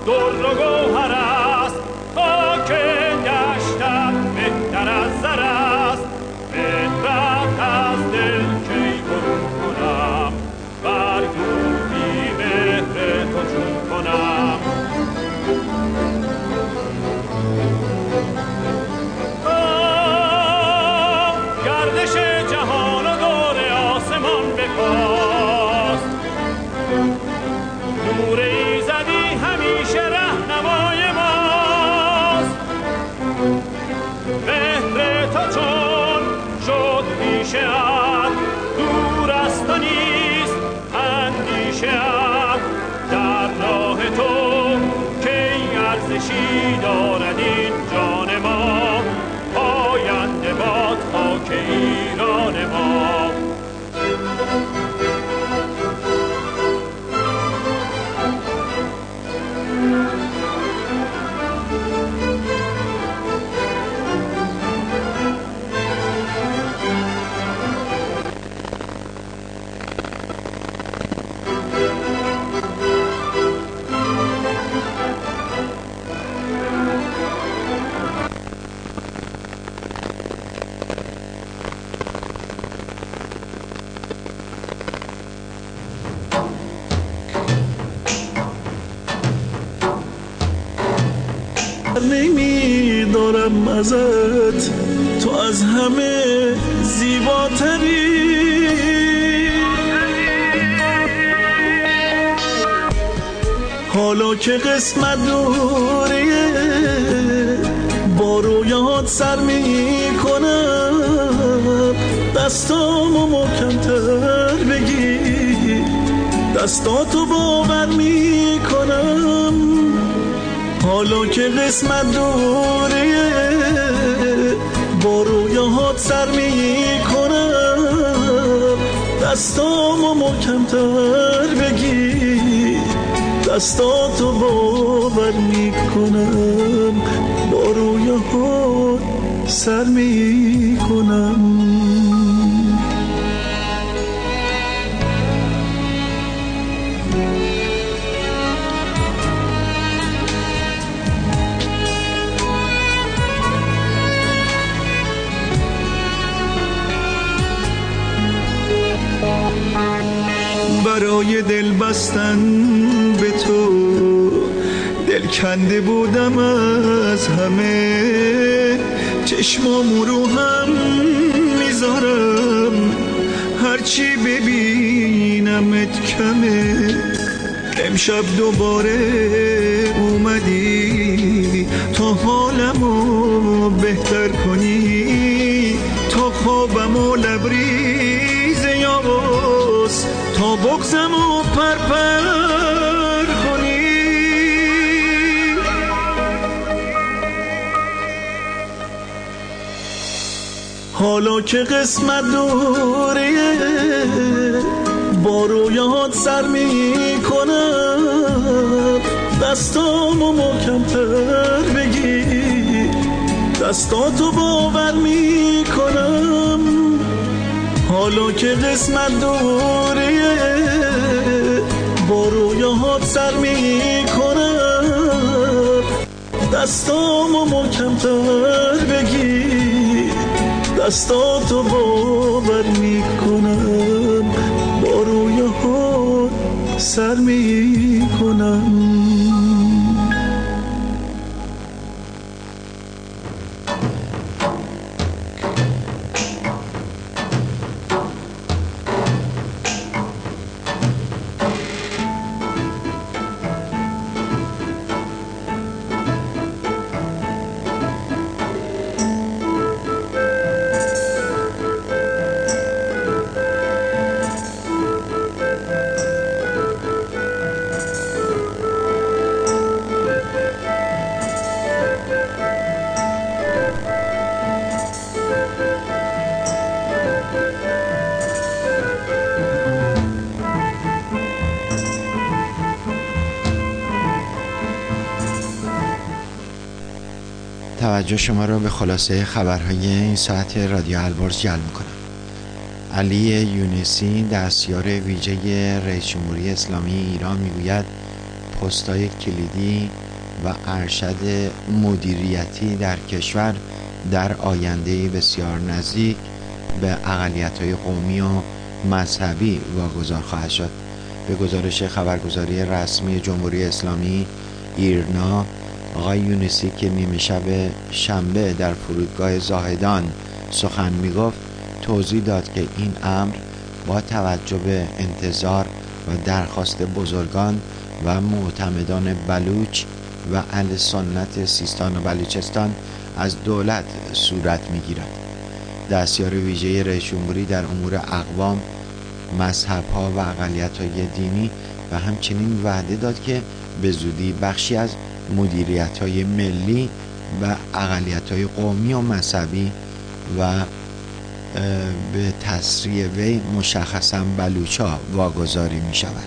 در و گوهر است، خاک دشتم بهتر از زر است. مهرت از دل کی برون کنم، بر دوری مهر تو چون کنم. گردش جهان و دور آسمان بکاست، نور ایزدی همیشه رهنمای ماست. مهر تو چون شد پیشه ات، دور است و نیست اندیشه ات. در راه تو کی ارزشی دارد این جان ما، پاینده باد خاک ایران ما. نمیدارم ازت، تو از همه زیباتری. حالا که قسمت دوریه، با رویات سر میکنم. دستامو محکم‌تر بگیر، دستاتو باور میکنم. حالا که قسمت دوریه، با رویاهات سر میکنم. دستامو محکم‌تر بگیر، دستاتو باور میکنم. با رویاهات سر میکنم. برای دل بستن به تو دل کنده بودم از همه. چشمامو رو هم میذارم، هرچی ببینمت کمه. امشب دوباره اومدی تا حالمو بهتر کنی، تا خوابمو لبریز یاباس، تا بغزمو پرپر کنی. حالا که قسمت دوریه، با رویات سر میکنم. دستامو محکم‌تر بگیر، دستاتو باور میکنم. حالا که قسمت دوریه، با رویاهات سر میکنم. دستامو محکم‌تر بگیر، دستاتو باور میکنم. با رویاهات سر میکنم. توجه شما را به خلاصه خبرهای این ساعت رادیو البرز جلب می‌کنم. علی یونسی دستیار ویژه رئیس جمهوری اسلامی ایران میگوید پست‌های کلیدی و ارشد مدیریتی در کشور در آینده بسیار نزدیک به اقلیت‌های قومی و مذهبی واگذار خواهد شد. به گزارش خبرگزاری رسمی جمهوری اسلامی ایرنا، آقای یونسی که نیمه شب شنبه در فرودگاه زاهدان سخن میگفت، توضیح داد که این امر با توجه به انتظار و درخواست بزرگان و معتمدان بلوچ و اهل سنت سیستان و بلوچستان از دولت صورت میگیرد. دستیار ویژه رئیس جمهوری در امور اقوام، مذهب‌ها و اقلیت‌های دینی و همچنین وعده داد که به زودی بخشی از مدیریت‌های ملی و اقلیت‌های قومی و مذهبی و به تسریع وی مشخصاً بلوچ‌ها واگذاری می‌شود.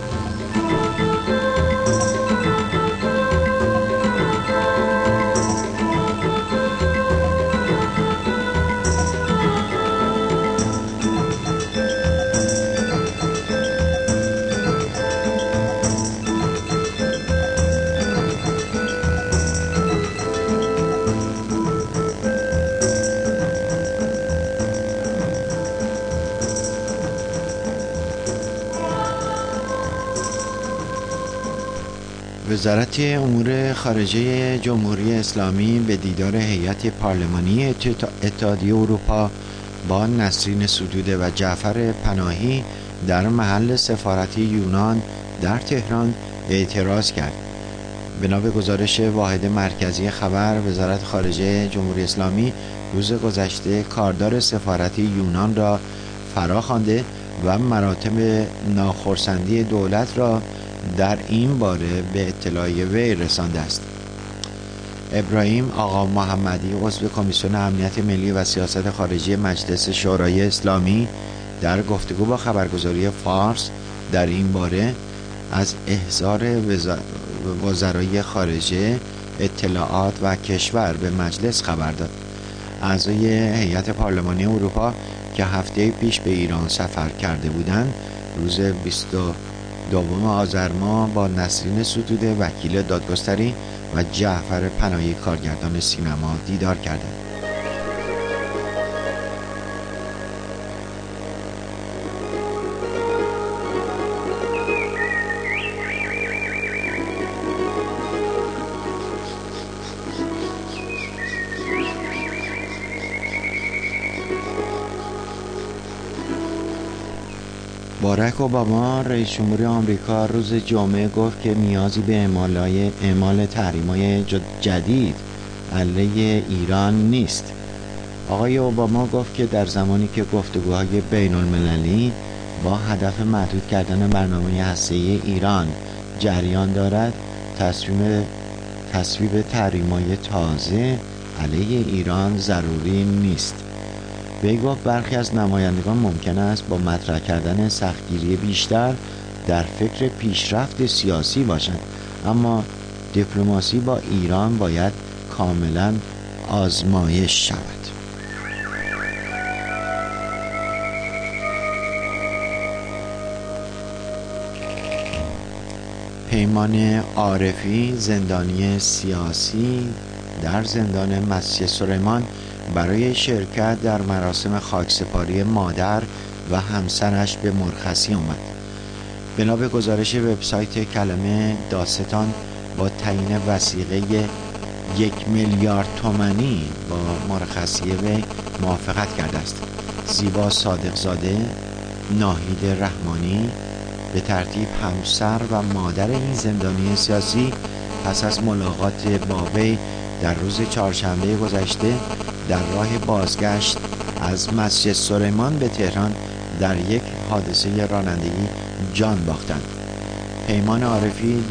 وزارت امور خارجه جمهوری اسلامی به دیدار هیئت پارلمانی اتحادیه اروپا با نسرین ستوده و جعفر پناهی در محل سفارت یونان در تهران اعتراض کرد. بنا به گزارش واحد مرکزی خبر، وزارت خارجه جمهوری اسلامی روز گذشته کاردار سفارت یونان را فراخوانده و مراتب ناخرسندی دولت را در این باره به اطلاع وی رسانده است. ابراهیم آقا محمدی، عضو کمیسیون امنیت ملی و سیاست خارجی مجلس شورای اسلامی، در گفتگو با خبرگزاری فارس در این باره از احضار وزرای خارجه، اطلاعات و کشور به مجلس خبر داد. اعضای هیئت پارلمانی اروپا که هفته پیش به ایران سفر کرده بودند، روز 22 آذر ماه با نسرین ستوده وکیل دادگستری و جعفر پناهی کارگردان سینما دیدار کردند. باراک اوباما رئیس جمهوری آمریکا روز جمعه گفت که نیازی به اعمال تحریم‌های جدید علیه ایران نیست. آقای اوباما گفت که در زمانی که گفتگوهای بین‌المللی با هدف محدود کردن برنامه هسته‌ای ایران جریان دارد، تصویب تحریم‌های تازه علیه ایران ضروری نیست. وی گفت برخی از نمایندگان ممکن است با مطرح کردن سختگیری بیشتر در فکر پیشرفت سیاسی باشند، اما دیپلماسی با ایران باید کاملا آزمایش شود. پیمان عارفی، زندانی سیاسی در زندان مسجد سلیمان، برای شرکت در مراسم خاکسپاری مادر و همسرش به مرخصی آمد. بنا به گزارش وبسایت کلمه داستان، با تعیین وثیقه 1 میلیارد تومانی با مرخصی وی موافقت کرده است. زیبا صادقزاده، ناهید رحمانی به ترتیب همسر و مادر این زندانی سیاسی پس از ملاقات با وی در روز چهارشنبه گذشته در راه بازگشت از مسجد سلیمان به تهران در یک حادثه رانندگی جان باختند. پیمان عارفی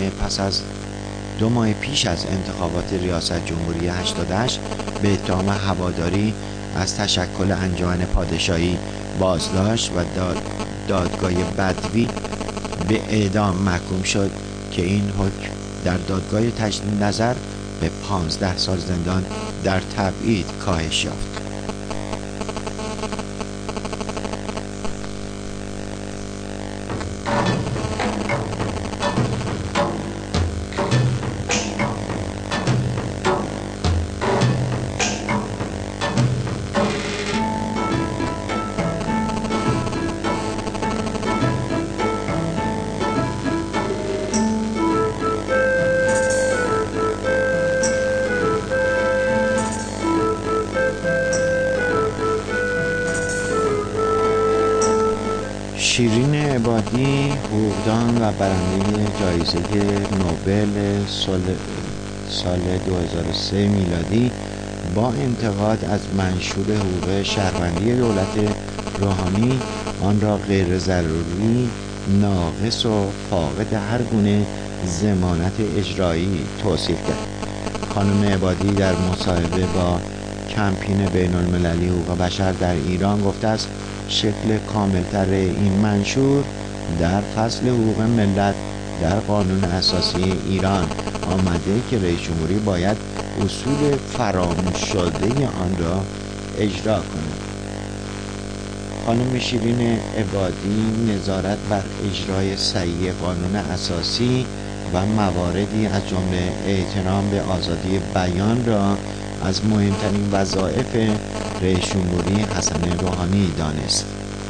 2 ماه پیش از انتخابات ریاست جمهوری 88 به اتهام هواداری از تشکل انجمن پادشاهی بازداشت و دادگاه بدوی به اعدام محکوم شد که این حکم در دادگاه تجدید نظر به 15 سال زندان در تبعید کاهش یافت. شیرین عبادی، حقوقدان و برنده جایزه نوبل سال 2003 میلادی، با انتقاد از منشور حقوق شهروندی دولت روحانی آن را غیر ضروری، ناقص و فاقد هر گونه ضمانت اجرایی توصیف کرد. خانم عبادی در مصاحبه با کمپین بین المللی حقوق بشر در ایران گفته است شکل کاملتر این منشور در فصل حقوق ملت در قانون اساسی ایران آمده که رئیس جمهوری باید اصول فراموش شده آن را اجرا کند. خانم شیرین عبادی نظارت بر اجرای صحیح قانون اساسی و مواردی از جمله احترام به آزادی بیان را از مهمترین وظایف رئیس جمهوری حسن روحانی دانست.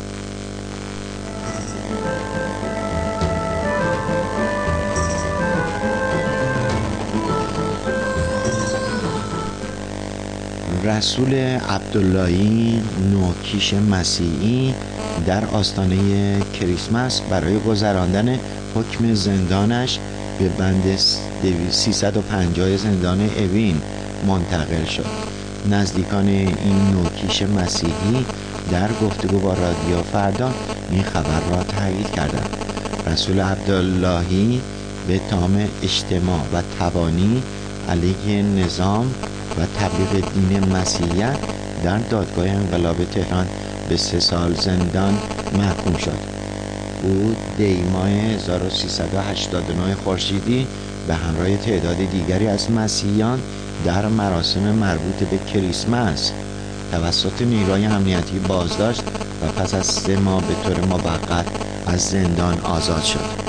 رسول عبداللهی نوکیش مسیحی در آستانه کریسمس برای گذراندن حکم زندانش به بند 350 زندان اوین منتقل شد. نزدیکان این نوکیش مسیحی در گفتگو با رادیو فردا این خبر را تایید کردند. رسول عبداللهی به اتهام اجتماع و تبانی علیه نظام و تبلیغ دین مسیحیت در دادگاه انقلاب تهران به 3 سال زندان محکوم شد. او دی ماه 1389 خورشیدی به همراه تعداد دیگری از مسیحیان در مراسم مربوط به کریسمس توسط نیروهای امنیتی بازداشت و پس از 3 ماه به طور موقت از زندان آزاد شد.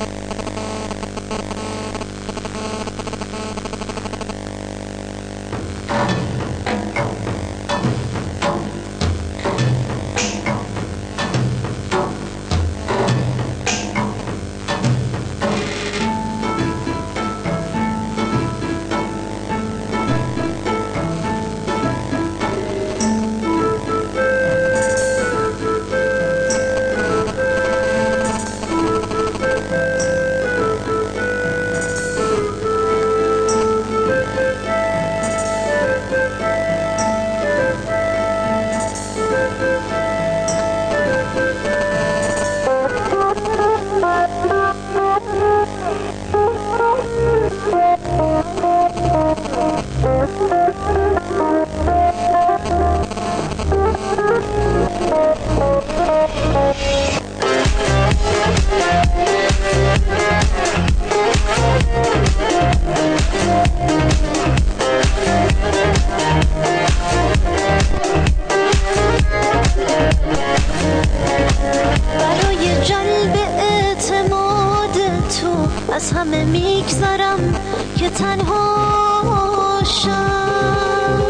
از همه میگذرم که تنها شم،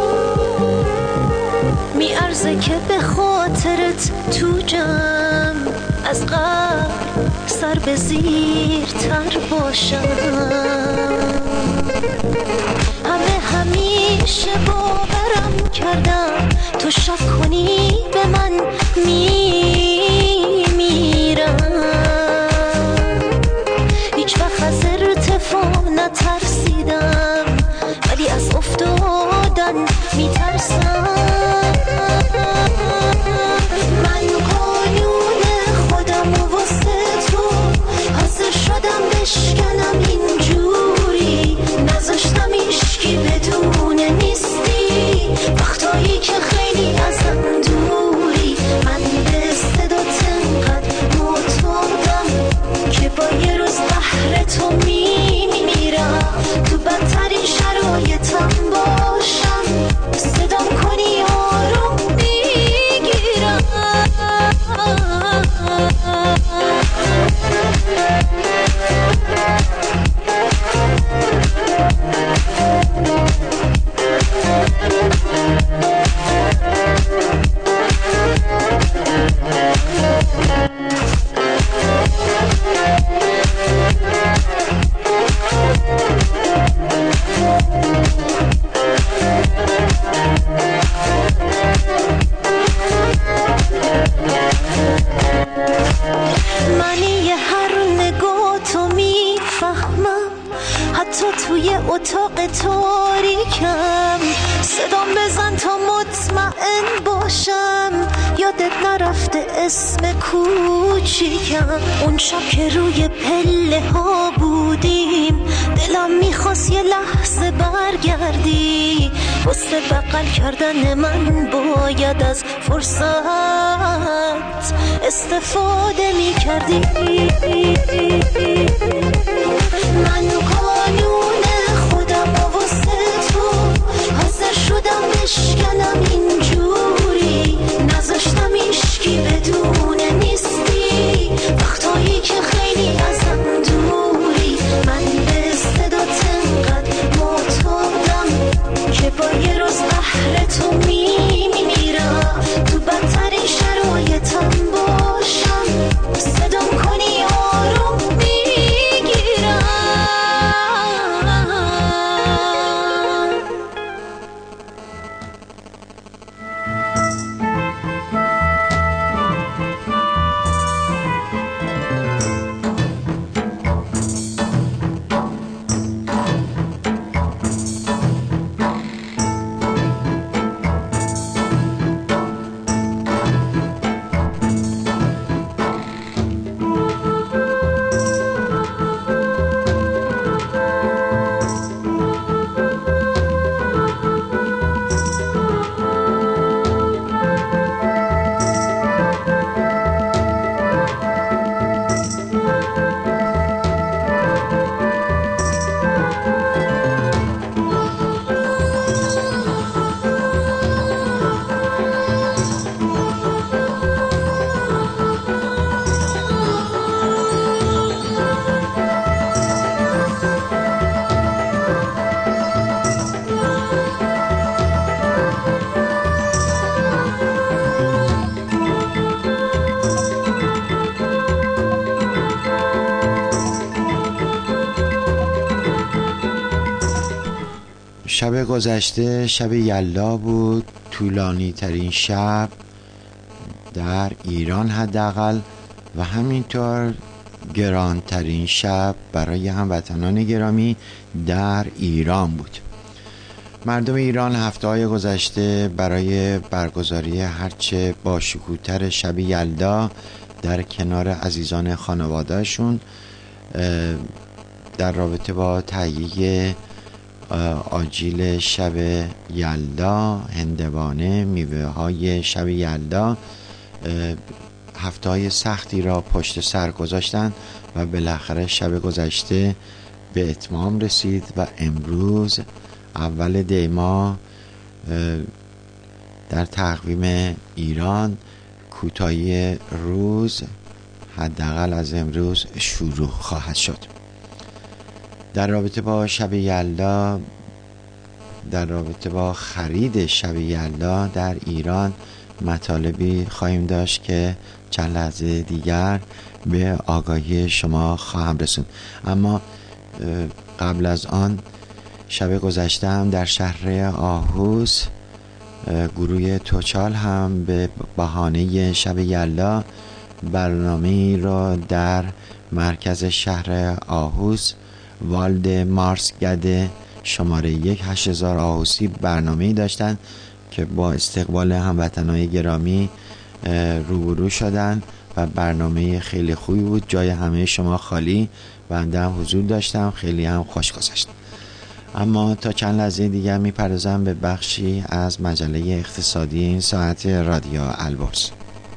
میارزه که به خاطرت تو جمع از قلب سر به زیر تر باشم. همه همیشه باورم کردم تو شک کنی به من میمیرم، هیچ وقت از ارتفاع نترسیدم ولی از افتادن میترسم. من قانون خودم و واسه تو حاضر شدم بشکنم اینجوری، نذاشتم ایشکی بدونه نیستی وقتایی که خیلی ازم دوری. من به اسم کوچیکم. اون شب که روی پله ها بودیم دلم میخواست یه لحظه برگردی. واسه بغل کردن من باید از فرصت استفاده میکردی. من قانون خودم واسه تو حاضر شدم بشکنم اینجوری. نذاشتم ایشکی بدونه نیستی وقتایی که خیلی ازم دوری. من به صدات انقدر معتادم که با یه روز بهر تو میمیرم. تو بدترین شرایطم باشم صدام کنی آروم میگیرم. شب گذشته شب یلدا بود، طولانی ترین شب در ایران حداقل و همینطور گرانترین شب برای هموطنان گرامی در ایران بود. مردم ایران هفته‌های گذشته برای برگزاری هرچه باشکوه‌تر شب یلدا در کنار عزیزان خانواده‌شون در رابطه با تهیه آجیل شب یلدا، هندوانه، میوه های شب یلدا هفته‌های سختی را پشت سر گذاشتند و بالاخره شب گذشته به اتمام رسید و امروز اول دی ماه در تقویم ایران کوتاهی روز حداقل از امروز شروع خواهد شد. در رابطه با شب یلدا، در رابطه با خرید شب یلدا در ایران مطالبی خواهیم داشت که چند لحظه دیگر به آگاهی شما خواهم رسوند. اما قبل از آن شب گذشته هم در شهر آهوز گروه توچال هم به بهانه شب یلدا برنامه‌ای را در مرکز شهر آهوز والد مارسگده شماره 8000 آهوسی برنامه‌ای داشتند که با استقبال هموطنان گرامی روبرو شدند و برنامه خیلی خوبی بود. جای همه شما خالی، بنده هم حضور داشتم، خیلی هم خوش گذشت. اما تا چند لحظه دیگر میپردازم به بخشی از مجله اقتصادی این ساعت رادیو البرز.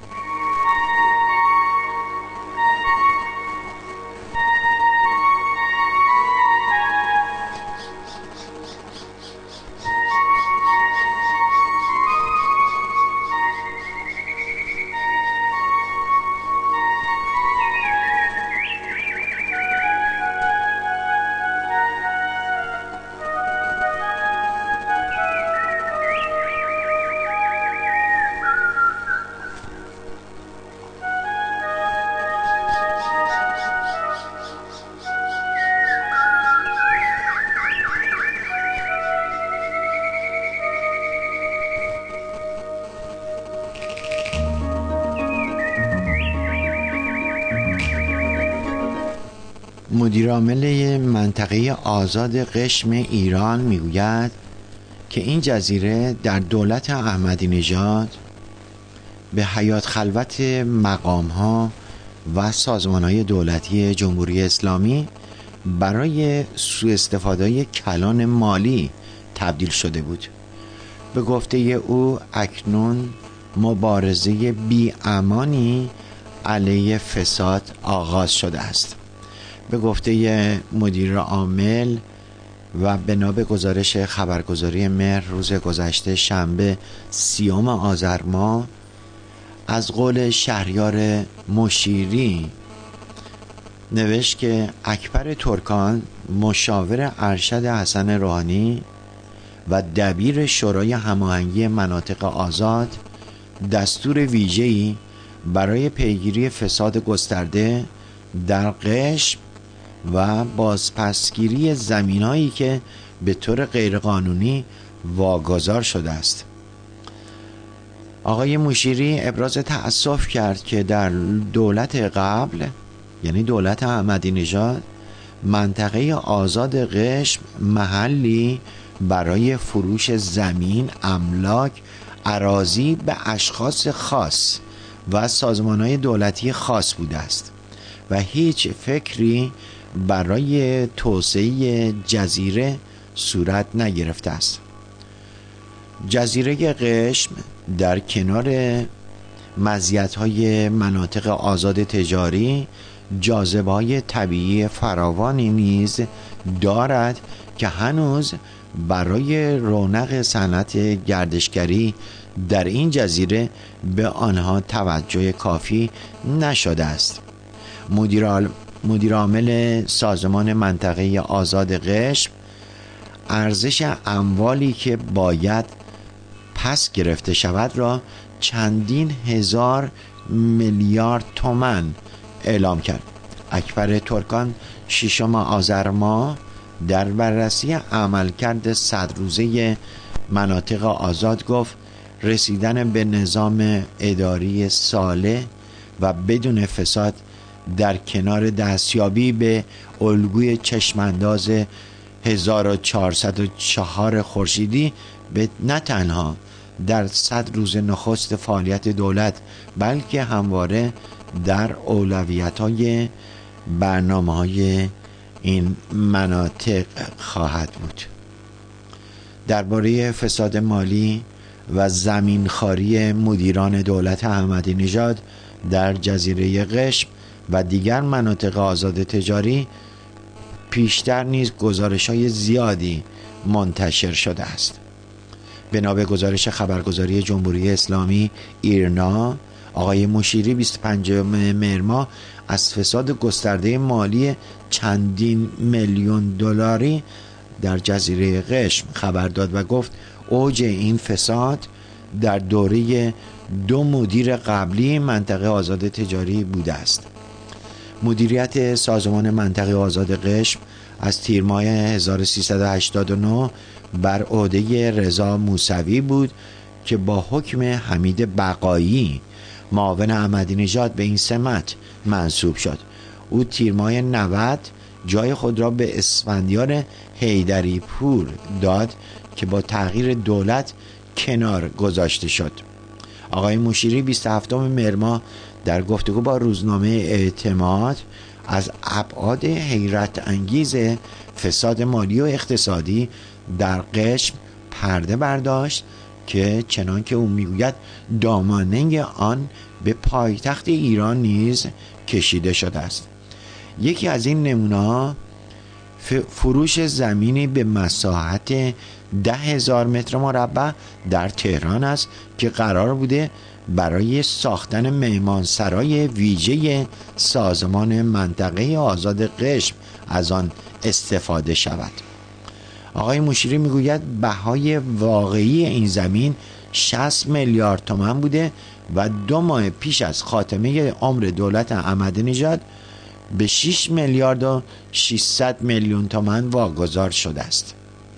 مدیرعامل منطقه آزاد قشم ایران میگوید که این جزیره در دولت احمدی نژاد به حیات خلوت مقام ها و سازمان های دولتی جمهوری اسلامی برای سوء استفاده کلان مالی تبدیل شده بود. به گفته او اکنون مبارزه بی امانی علیه فساد آغاز شده است. به گفته مدیر عامل و بنا به گزارش خبرگزاری مهر روز گذشته شنبه 30 آذر ماه، از قول شهریار مشیری نوشت که اکبر ترکان مشاور ارشد حسن روحانی و دبیر شورای هماهنگی مناطق آزاد دستور ویژه‌ای برای پیگیری فساد گسترده در قشم و بازپسگیری زمینایی که به طور غیرقانونی واگذار شده است. آقای مشیری ابراز تأسف کرد که در دولت قبل، یعنی دولت احمدی نژاد، منطقه آزاد قشم محلی برای فروش زمین، املاک، اراضی به اشخاص خاص و سازمان‌های دولتی خاص بوده است و هیچ فکری برای توسعه جزیره صورت نگرفته است. جزیره قشم در کنار مزیت‌های مناطق آزاد تجاری جاذبه‌های طبیعی فراوانی نیز دارد که هنوز برای رونق صنعت گردشگری در این جزیره به آنها توجه کافی نشده است. مدیر عامل سازمان منطقه آزاد قشم ارزش اموالی که باید پس گرفته شود را چندین هزار میلیارد تومان اعلام کرد. اکبر ترکان 6 آذر ماه در بررسی عملکرد 100 روزه مناطق آزاد گفت رسیدن به نظام اداری صالح و بدون فساد در کنار دستیابی به الگوی چشمانداز 1404 خورشیدی به نه تنها در 100 روز نخست فعالیت دولت بلکه همواره در اولویت‌های برنامه‌های این مناطق خواهد بود. درباره فساد مالی و زمینخواری مدیران دولت احمدی نژاد در جزیره قشم و دیگر مناطق آزاد تجاری پیشتر نیز گزارش‌های زیادی منتشر شده است. بنا به گزارش خبرگزاری جمهوری اسلامی ایرنا، آقای مشیری 25 مهر ماه از فساد گسترده مالی چندین میلیون دلاری در جزیره قشم خبر داد و گفت اوج این فساد در دوره 2 مدیر قبلی منطقه آزاد تجاری بوده است. مدیریت سازمان منطقه آزاد قشم از تیر ماه 1389 بر عهده رضا موسوی بود که با حکم حمید بقایی معاون احمدی نژاد به این سمت منصوب شد. او تیر ماه 90 جای خود را به اسفندیار حیدری پور داد که با تغییر دولت کنار گذاشته شد. آقای مشیری 27 مهر ماه در گفتگو با روزنامه اعتماد از ابعاد حیرت انگیز فساد مالی و اقتصادی در قشم پرده برداشت که چنان که او میگوید دامنه آن به پایتخت ایران نیز کشیده شده است. یکی از این نمونه‌ها فروش زمینی به مساحت 10,000 متر مربع در تهران است که قرار بوده برای ساختن مهمانسرای ویژه سازمان منطقه آزاد قشم از آن استفاده شود. آقای مشیری میگوید بهای واقعی این زمین 60 میلیارد تومان بوده و 2 ماه پیش از خاتمه عمر دولت احمدی نژاد به 6 میلیارد و 600 میلیون تومان واگذار شده است.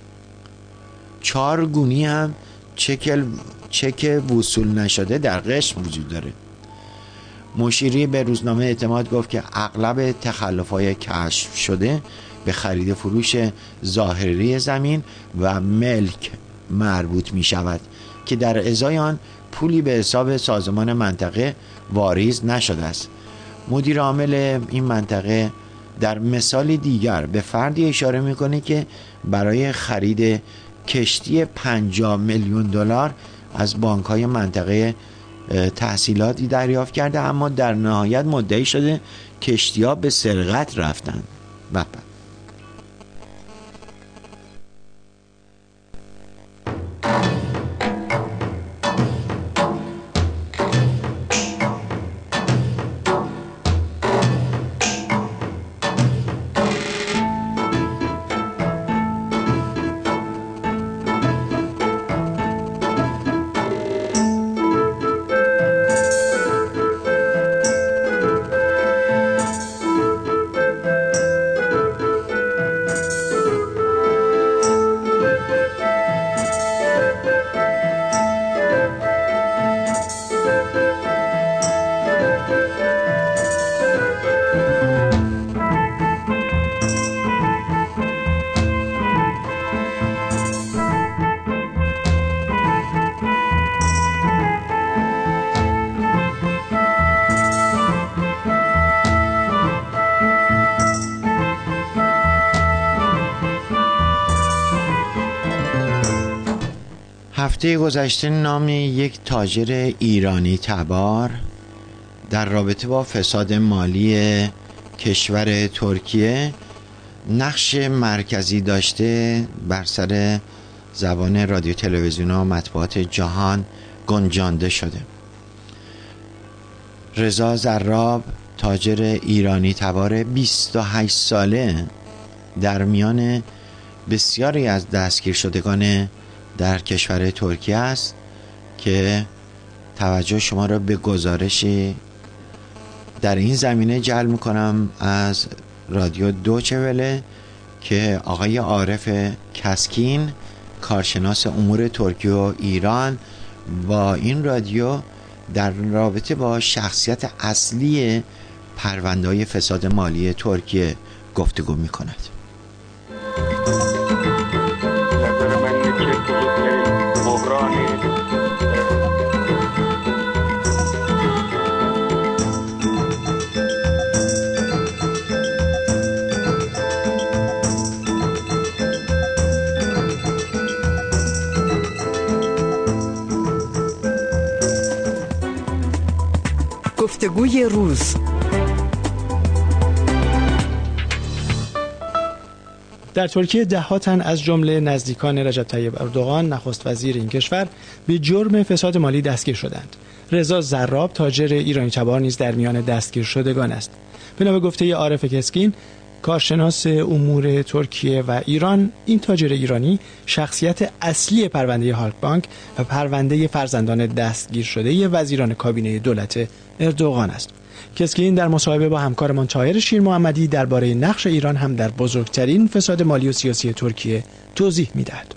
4 گونی هم چک وصول نشده در قشم وجود داره. مشیری به روزنامه اعتماد گفت که اغلب تخلف‌های کشف شده به خرید فروش ظاهری زمین و ملک مربوط می شود که در ازای آن پولی به حساب سازمان منطقه واریز نشده است. مدیر عامل این منطقه در مثال دیگر به فردی اشاره میکنه که برای خرید کشتی 50 میلیون دلار از بانک‌های منطقه تحصیلاتی دریافت کرده، اما در نهایت مدعی شده کشتی‌ها به سرقت رفتن. هفته گذشته نام یک تاجر ایرانی تبار در رابطه با فساد مالی کشور ترکیه نقش مرکزی داشته بر سر زبان رادیو تلویزیون و مطبوعات جهان گنجانده شده. رضا زراب، تاجر ایرانی تبار 28 ساله، در میان بسیاری از دستگیر شدگان در کشور ترکیه است که توجه شما را به گزارشی در این زمینه جلب میکنم از رادیو دوچه وله که آقای عارف کسکین، کارشناس امور ترکیه و ایران، با این رادیو در رابطه با شخصیت اصلی پرونده‌های فساد مالی ترکیه گفتگو میکند. گفتگوی روز. در ترکیه ده‌ها تن از جمله نزدیکان رجب طیب اردوغان نخست وزیر این کشور به جرم فساد مالی دستگیر شدند. رضا زراب، تاجر ایرانی تبار، نیز در میان دستگیر شدگان است. بنا به گفته عارف کسکین، کارشناس امور ترکیه و ایران، این تاجر ایرانی شخصیت اصلی پرونده هالکبانک و پرونده فرزندان دستگیر شده وزیران کابینه دولت اردوغان است. کسکین در مصاحبه با همکارمان طاهر شیر محمدی درباره نقش ایران هم در بزرگترین فساد مالی و سیاسی ترکیه توضیح می‌دهد.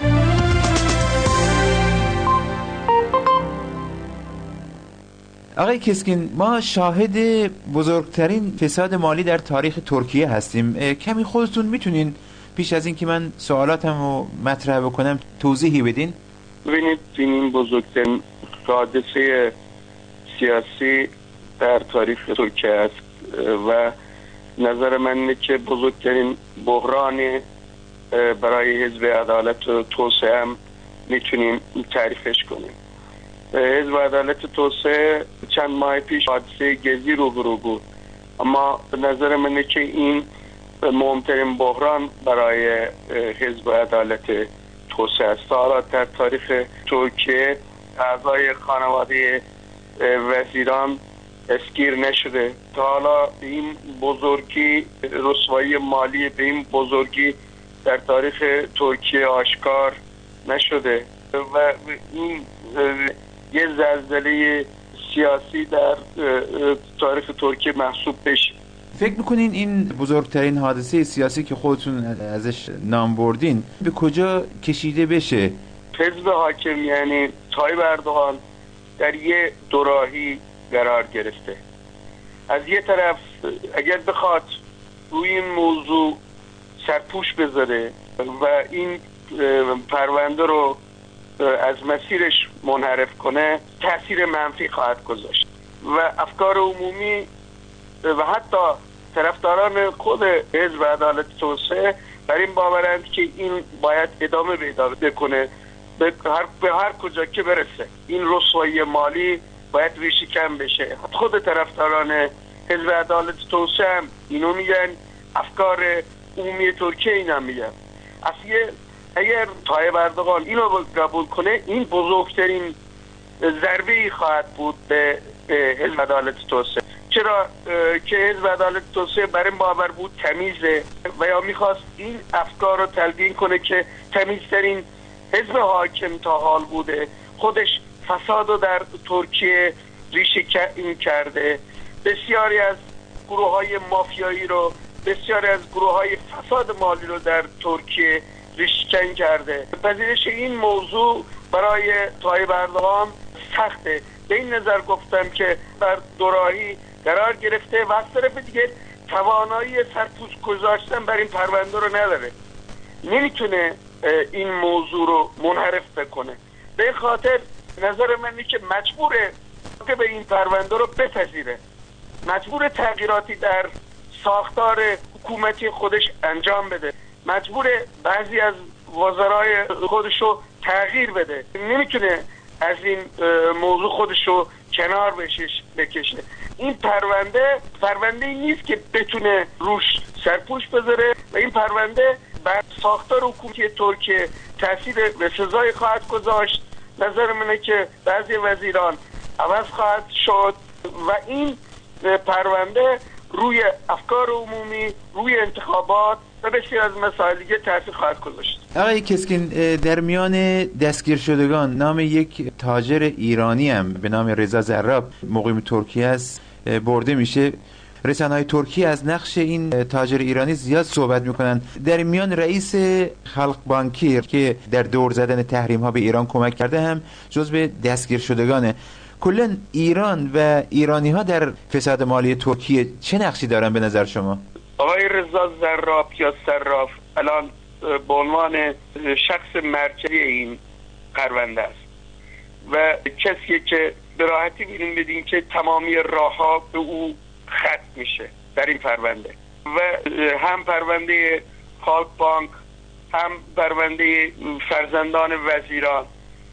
آقای کسکین، ما شاهد بزرگترین فساد مالی در تاریخ ترکیه هستیم. کمی خودتون میتونین پیش از این که من سوالاتم رو مطرح بکنم توضیحی بدین؟ ببینید، این بزرگترین حادثه سیاسی در تاریخ ترکیه است و نظر من اینه که بزرگترین بحران برای حزب عدالت و توسعه هم میتونیم تعریفش کنیم. حزب عدالت و توسعه چند ماه پیش حادثه گزی روبرو بود، اما به نظر من اینه که این مهمترین بحران برای حزب عدالت توسعه است. حالا در تاریخ ترکیه اعضای خانواده وزیران اسگیر نشده. تا حالا این بزرگی، رسوایی مالی به این بزرگی در تاریخ ترکیه آشکار نشده و این یه زلزله سیاسی در تاریخ ترکیه محسوب بشه. فکر میکنین این بزرگترین حادثه سیاسی که خودتون ازش نام بردین به کجا کشیده بشه؟ حزب حاکم یعنی طایب اردوغان در یه دوراهی قرار گرفته. از یه طرف اگر بخواد روی این موضوع سرپوش بذاره و این پرونده رو از مسیرش منحرف کنه تاثیر منفی خواهد گذاشت و افکار عمومی و حتی طرفداران خود حزب عدالت توسعه بر این باورند که این باید ادامه پیدا بکنه به هر کجا که برسه. این رسوایی مالی باید ریشه کم بشه. خود طرفداران حزب عدالت توسعه هم اینو میگن، افکار عمومی ترکیه اینا میگن. اگر طایب اردوغان اینو قبول کنه این بزرگترین ضربه‌ای خواهد بود به حزب عدالت توسعه. چرا که حزب عدالت توسعه بر این باور بود تمیزه و یا میخواست این افکار رو تلقین کنه که تمیزترین حزب حاکم تا حال بوده، خودش فساد رو در ترکیه ریشه کرده، بسیاری از گروه‌های مافیایی رو، بسیاری از گروه‌های فساد مالی رو در ترکیه ریشه‌کن کرده. پذیرش این موضوع برای طایب اردوغان سخته. به این نظر گفتم که در دوراهی قرار گرفته و از طرف دیگه توانایی سرپوش گذاشتن بر این پرونده رو نداره، نمیتونه این موضوع رو منحرف بکنه. به این خاطر نظر من اینه که مجبوره که به این پرونده رو بپذیره، مجبور تغییراتی در ساختار حکومتی خودش انجام بده، مجبور بعضی از وزرای خودش رو تغییر بده. نمیتونه از این موضوع خودش رو کنار بکشه. این پرونده نیست که بتونه روش سرپوش بذاره و این پرونده بر ساختار حکومتی ترکیه تاثیر بسزایی خواهد گذاشت. نظر منه که بعضی وزیران عوض خواهد شد و این پرونده روی افکار عمومی، روی انتخابات و بسیار از مسائل دیگه تاثیر خواهد گذاشت. آقای کسکین، در میان دستگیر شدگان نام یک تاجر ایرانی هم به نام رضا زراب مقیم ترکیه است برده میشه. رسانه‌های ترکیه از نقش این تاجر ایرانی زیاد صحبت میکنن. در میان رئیس خلق بانکی که در دور زدن تحریم ها به ایران کمک کرده هم جزو دستگیر شدگانه. کلا ایران و ایرانی ها در فساد مالی ترکیه چه نقشی دارن به نظر شما؟ آقای رضا زراب یا صراف الان به عنوان شخص مرکزی این پرونده است و کسی که به راحتی می‌بینیم بدیم که تمامی راه‌ها به او ختم میشه در این پرونده و هم پرونده خالق بانک، هم پرونده فرزندان وزیران،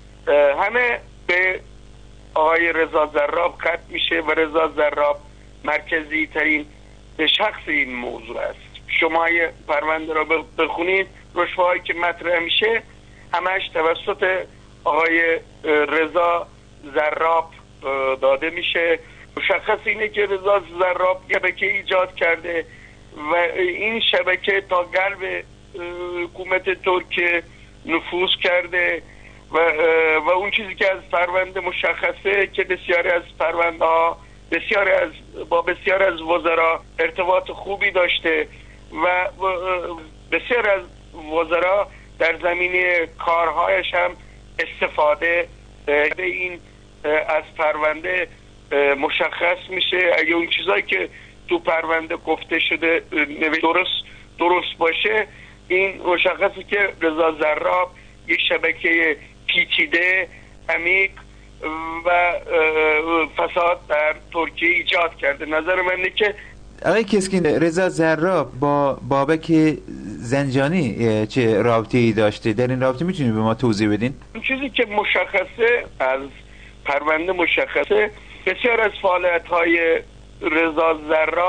همه به آقای رضا زراب ختم میشه و رضا زراب مرکزی ترین شخص این موضوع است. شما پرونده را بخونید، رشوه‌هایی که مطرح میشه همش توسط آقای رضا زراب داده میشه. مشخص اینه که رضا زراب شبکه ایجاد کرده و این شبکه تا قلب حکومت ترکیه نفوذ کرده و اون چیزی که از پرونده مشخصه که بسیاری از پرونده ها با بسیاری از وزرا ارتباط خوبی داشته و بسیاری از وزرا در زمینه کارهایش هم استفاده به این از پرونده مشخص میشه. اگه اون چیزایی که تو پرونده گفته شده درست باشه، این مشخصه که رضا زراب یک شبکه پیچیده، عمیق و فساد در ترکیه ایجاد کرده. نظر من اینه که آقای کسکین، رضا زراب با بابک زنجانی چه رابطه‌ای داشته؟ در این رابطه میتونید به ما توضیح بدین؟ اون چیزی که مشخصه از پرونده مشخصه، بسیار از فعالیت‌های رضا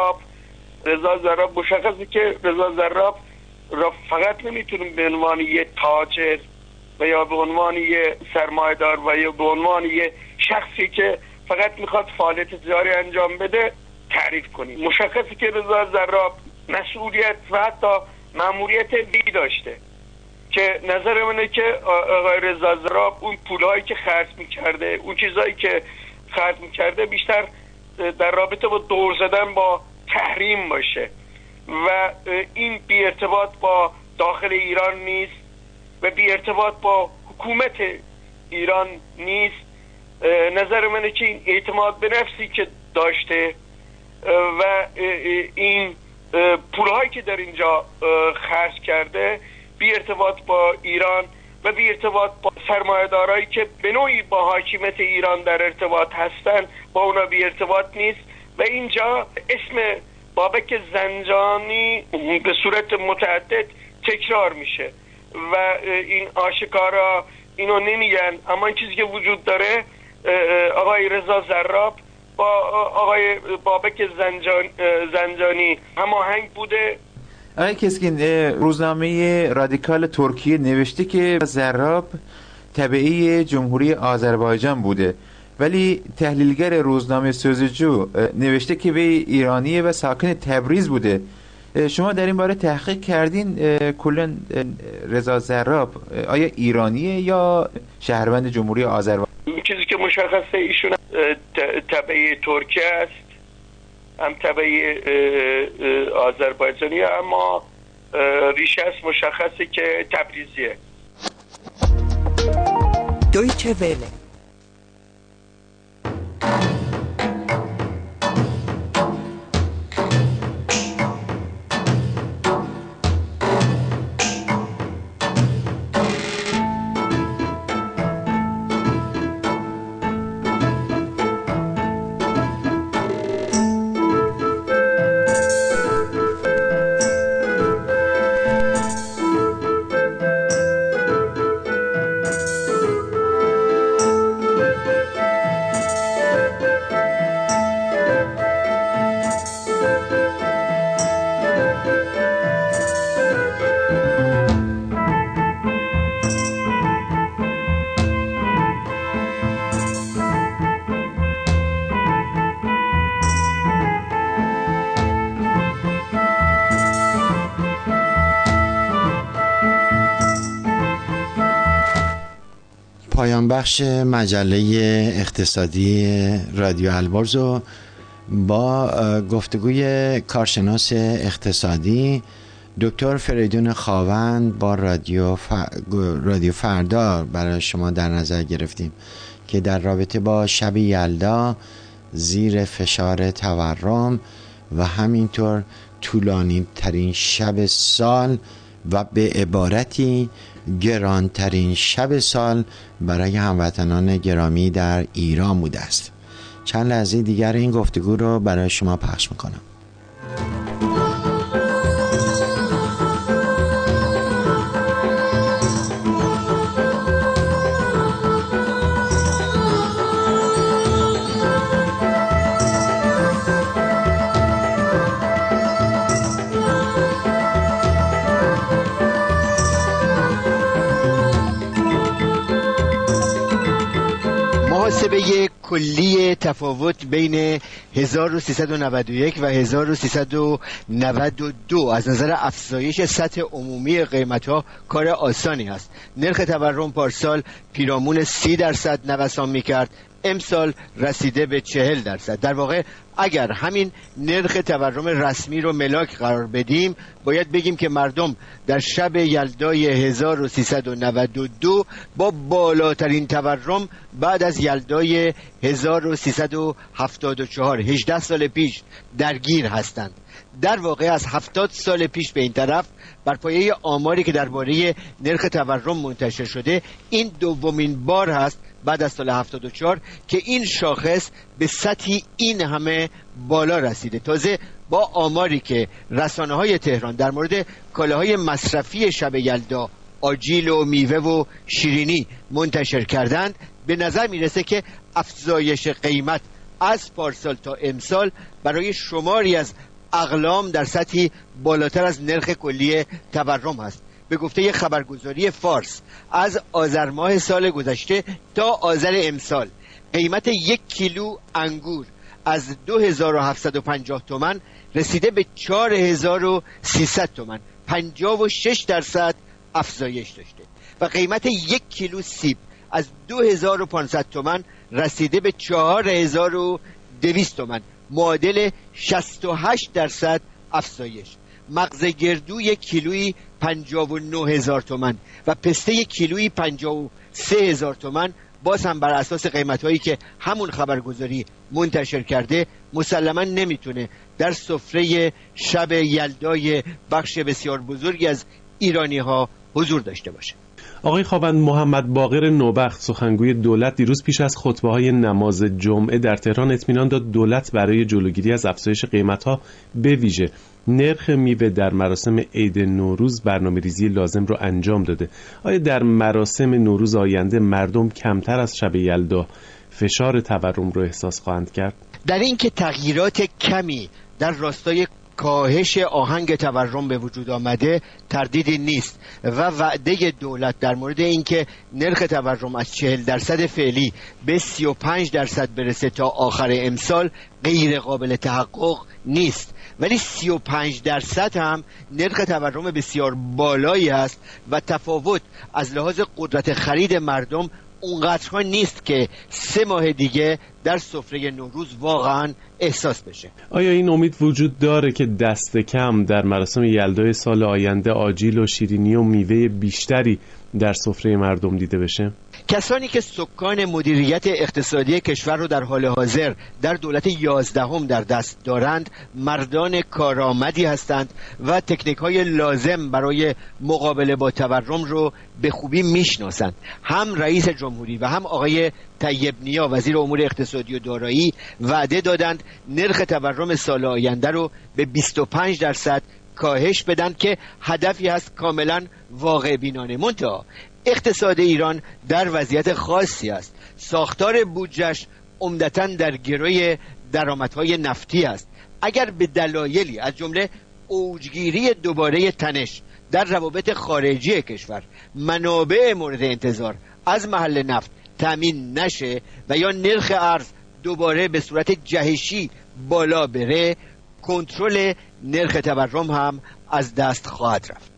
زراب مشخصه که رضا زراب را فقط نمیتونیم به عنوان یه تاجر و یا به عنوان یه سرمایه‌دار و یا به عنوان یه شخصی که فقط میخواد فعالیت تجاری انجام بده تعریف کنیم. مشخصه که رضا زراب مسئولیت و حتی مأموریت دیگه داشته که نظر منه که آقای رضا زراب اون پولایی که خرج میکرده، اون چیزایی که خرج میکرده بیشتر در رابطه با دور زدن با تحریم باشه و این بی ارتباط با داخل ایران نیست و بی ارتباط با حکومت ایران نیست. نظر منه که این اعتماد به نفسی که داشته و این پولهایی که در اینجا خرج کرده بی ارتباط با ایران و بی ارتباط با سرمایه‌دارایی که به نوعی با حاکمیت ایران در ارتباط هستن با اونا بی ارتباط نیست و اینجا اسم بابک زنجانی به صورت متعدد تکرار میشه و این آشکارا اینو نمیگن، اما این چیزی که وجود داره آقای رضا زراب با آقای بابک زنجانی هماهنگ بوده. آقای کسکین، روزنامه رادیکال ترکیه نوشته که زراب تبعی جمهوری آذربایجان بوده، ولی تحلیلگر روزنامه سوزجو نوشته که وی ایرانیه و ساکن تبریز بوده. شما در این باره تحقیق کردین کلا رضا زراب آیا ایرانیه یا شهروند جمهوری آذربایجان؟ چیزی که مشخصه ایشون تبعی ترکیه است، هم تبعی آذربایجانی، اما ریشه است مشخصه که تبریزیه. دویچه وله. پایان بخش مجله اقتصادی رادیو البرز رو با گفتگوی کارشناس اقتصادی دکتر فریدون خاوند با رادیو فردا برای شما در نظر گرفتیم که در رابطه با شب یلدا زیر فشار تورم و همینطور طولانی ترین شب سال و به عبارتی گرانترین شب سال برای هموطنان گرامی در ایران بوده است. چند لحظه دیگر این گفتگو رو برای شما پخش میکنم. محاسبه کلی تفاوت بین 1391 و 1392 از نظر افزایش سطح عمومی قیمت‌ها کار آسانی است. نرخ تورم پارسال پیرامون 30% نوسان می‌کرد، امسال رسیده به 40%. در واقع اگر همین نرخ تورم رسمی رو ملاک قرار بدیم، باید بگیم که مردم در شب یلدای 1392 با بالاترین تورم بعد از یلدای 1374 18 سال پیش درگیر هستند. در واقع از 70 سال پیش به این طرف بر پایه آماری که درباره نرخ تورم منتشر شده، این دومین بار هست بعد از سال 74 که این شاخص به سطحی این همه بالا رسیده. تازه با آماری که رسانه‌های تهران در مورد کالاهای مصرفی شب یلدا، آجیل و میوه و شیرینی منتشر کردند، به نظر میرسه که افزایش قیمت از پارسال تا امسال برای شماری از اقلام در سطحی بالاتر از نرخ کلی تورم است. به گفته خبرگزاری فارس، از آذر ماه سال گذشته تا آذر امسال قیمت 1 کیلو انگور از 2750 تومان رسیده به 4300 تومان، 56% افزایش داشته و قیمت 1 کیلو سیب از 2500 تومان رسیده به 4200 تومان، معادل 68% افزایش. مغز گردو 1 کیلویی 59000 تومان و پسته 1 کیلویی 53000 تومان، باز هم بر اساس قیمت‌هایی که همون خبرگزاری منتشر کرده مسلماً نمیتونه در سفره شب یلدای بخش بسیار بزرگی از ایرانی‌ها حضور داشته باشه. آقای خاوند، محمد باقر نوبخت سخنگوی دولت دیروز پیش از خطبه‌های نماز جمعه در تهران اطمینان داد دولت برای جلوگیری از افزایش قیمت‌ها به ویژه نرخ میوه در مراسم عید نوروز برنامه‌ریزی لازم رو انجام داده. آیا در مراسم نوروز آینده مردم کمتر از شب یلدا فشار تورم رو احساس خواهند کرد؟ در این که تغییرات کمی در راستای کاهش آهنگ تورم به وجود آمده تردیدی نیست و وعده دولت در مورد اینکه نرخ تورم از 40% فعلی به 35% برسه تا آخر امسال غیر قابل تحقق نیست، ولی 35% هم نرخ تورم بسیار بالایی است و تفاوت از لحاظ قدرت خرید مردم اونقدرها نیست که 3 ماه دیگه در سفره نوروز واقعا احساس بشه. آیا این امید وجود داره که دست کم در مراسم یلدای سال آینده آجیل و شیرینی و میوه بیشتری در سفره مردم دیده بشه؟ کسانی که سکان مدیریت اقتصادی کشور رو در حال حاضر در دولت 11 در دست دارند مردان کارآمدی هستند و تکنیک‌های لازم برای مقابله با تورم رو به خوبی میشناسند. هم رئیس جمهوری و هم آقای طیب نیا وزیر امور اقتصادی و دارایی وعده دادند نرخ تورم سال آینده رو به 25% کاهش بدن که هدفی هست کاملا واقع بینانه. منتها اقتصاد ایران در وضعیت خاصی است. ساختار بودجه‌اش عمدتاً در گروی درآمدهای نفتی است. اگر به دلایلی از جمله اوجگیری دوباره تنش در روابط خارجی کشور منابع مورد انتظار از محل نفت تامین نشه و یا نرخ ارز دوباره به صورت جهشی بالا بره، کنترل نرخ تورم هم از دست خواهد رفت.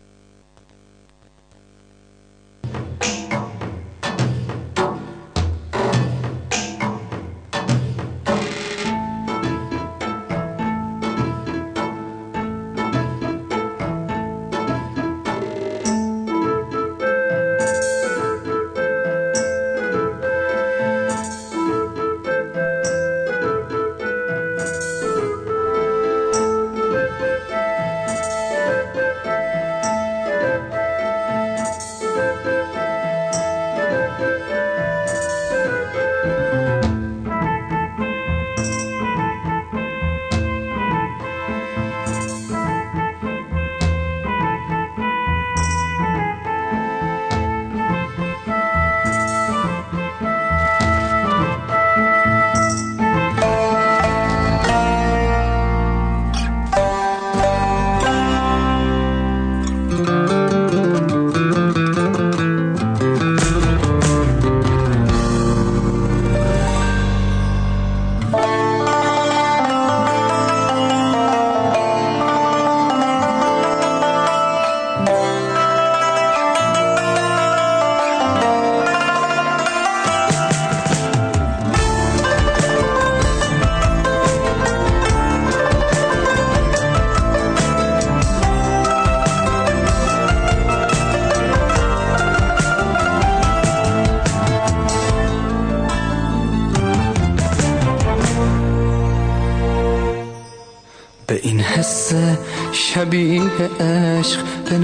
شبیه عشق به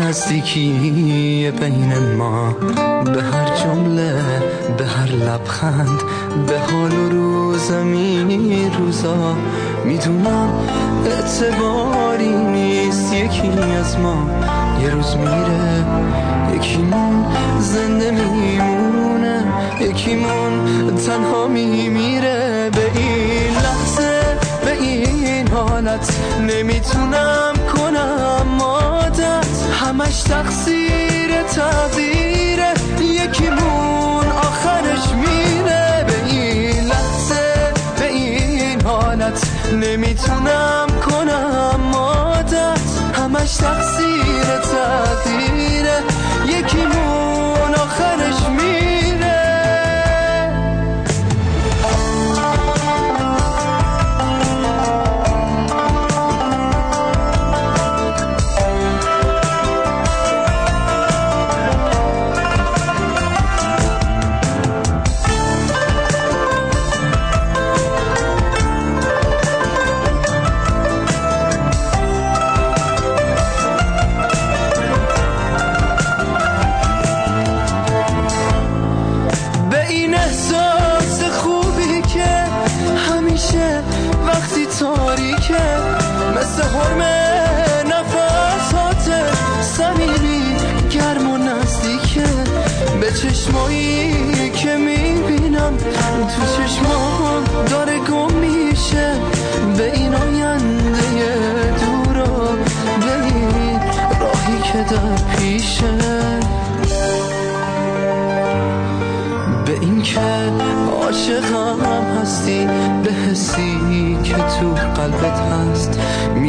نزدیکی بین ما، به هر جمله، به هر لبخند، به حال و روزمی روزا. میدونم اعتباری نیست یکی از ما، یه روز میره یکیمون زنده میمونه، یکیمون تنها میمیره. به این لحظه، به این حالت نمیتونم کنم عادت، همش تقصیر تقدیره، یکیمون آخرش میره. به این لحظه، به این حالت نمیتونم کنم عادت، همش تقصیر تقدیره، یکیمون آخرش میره.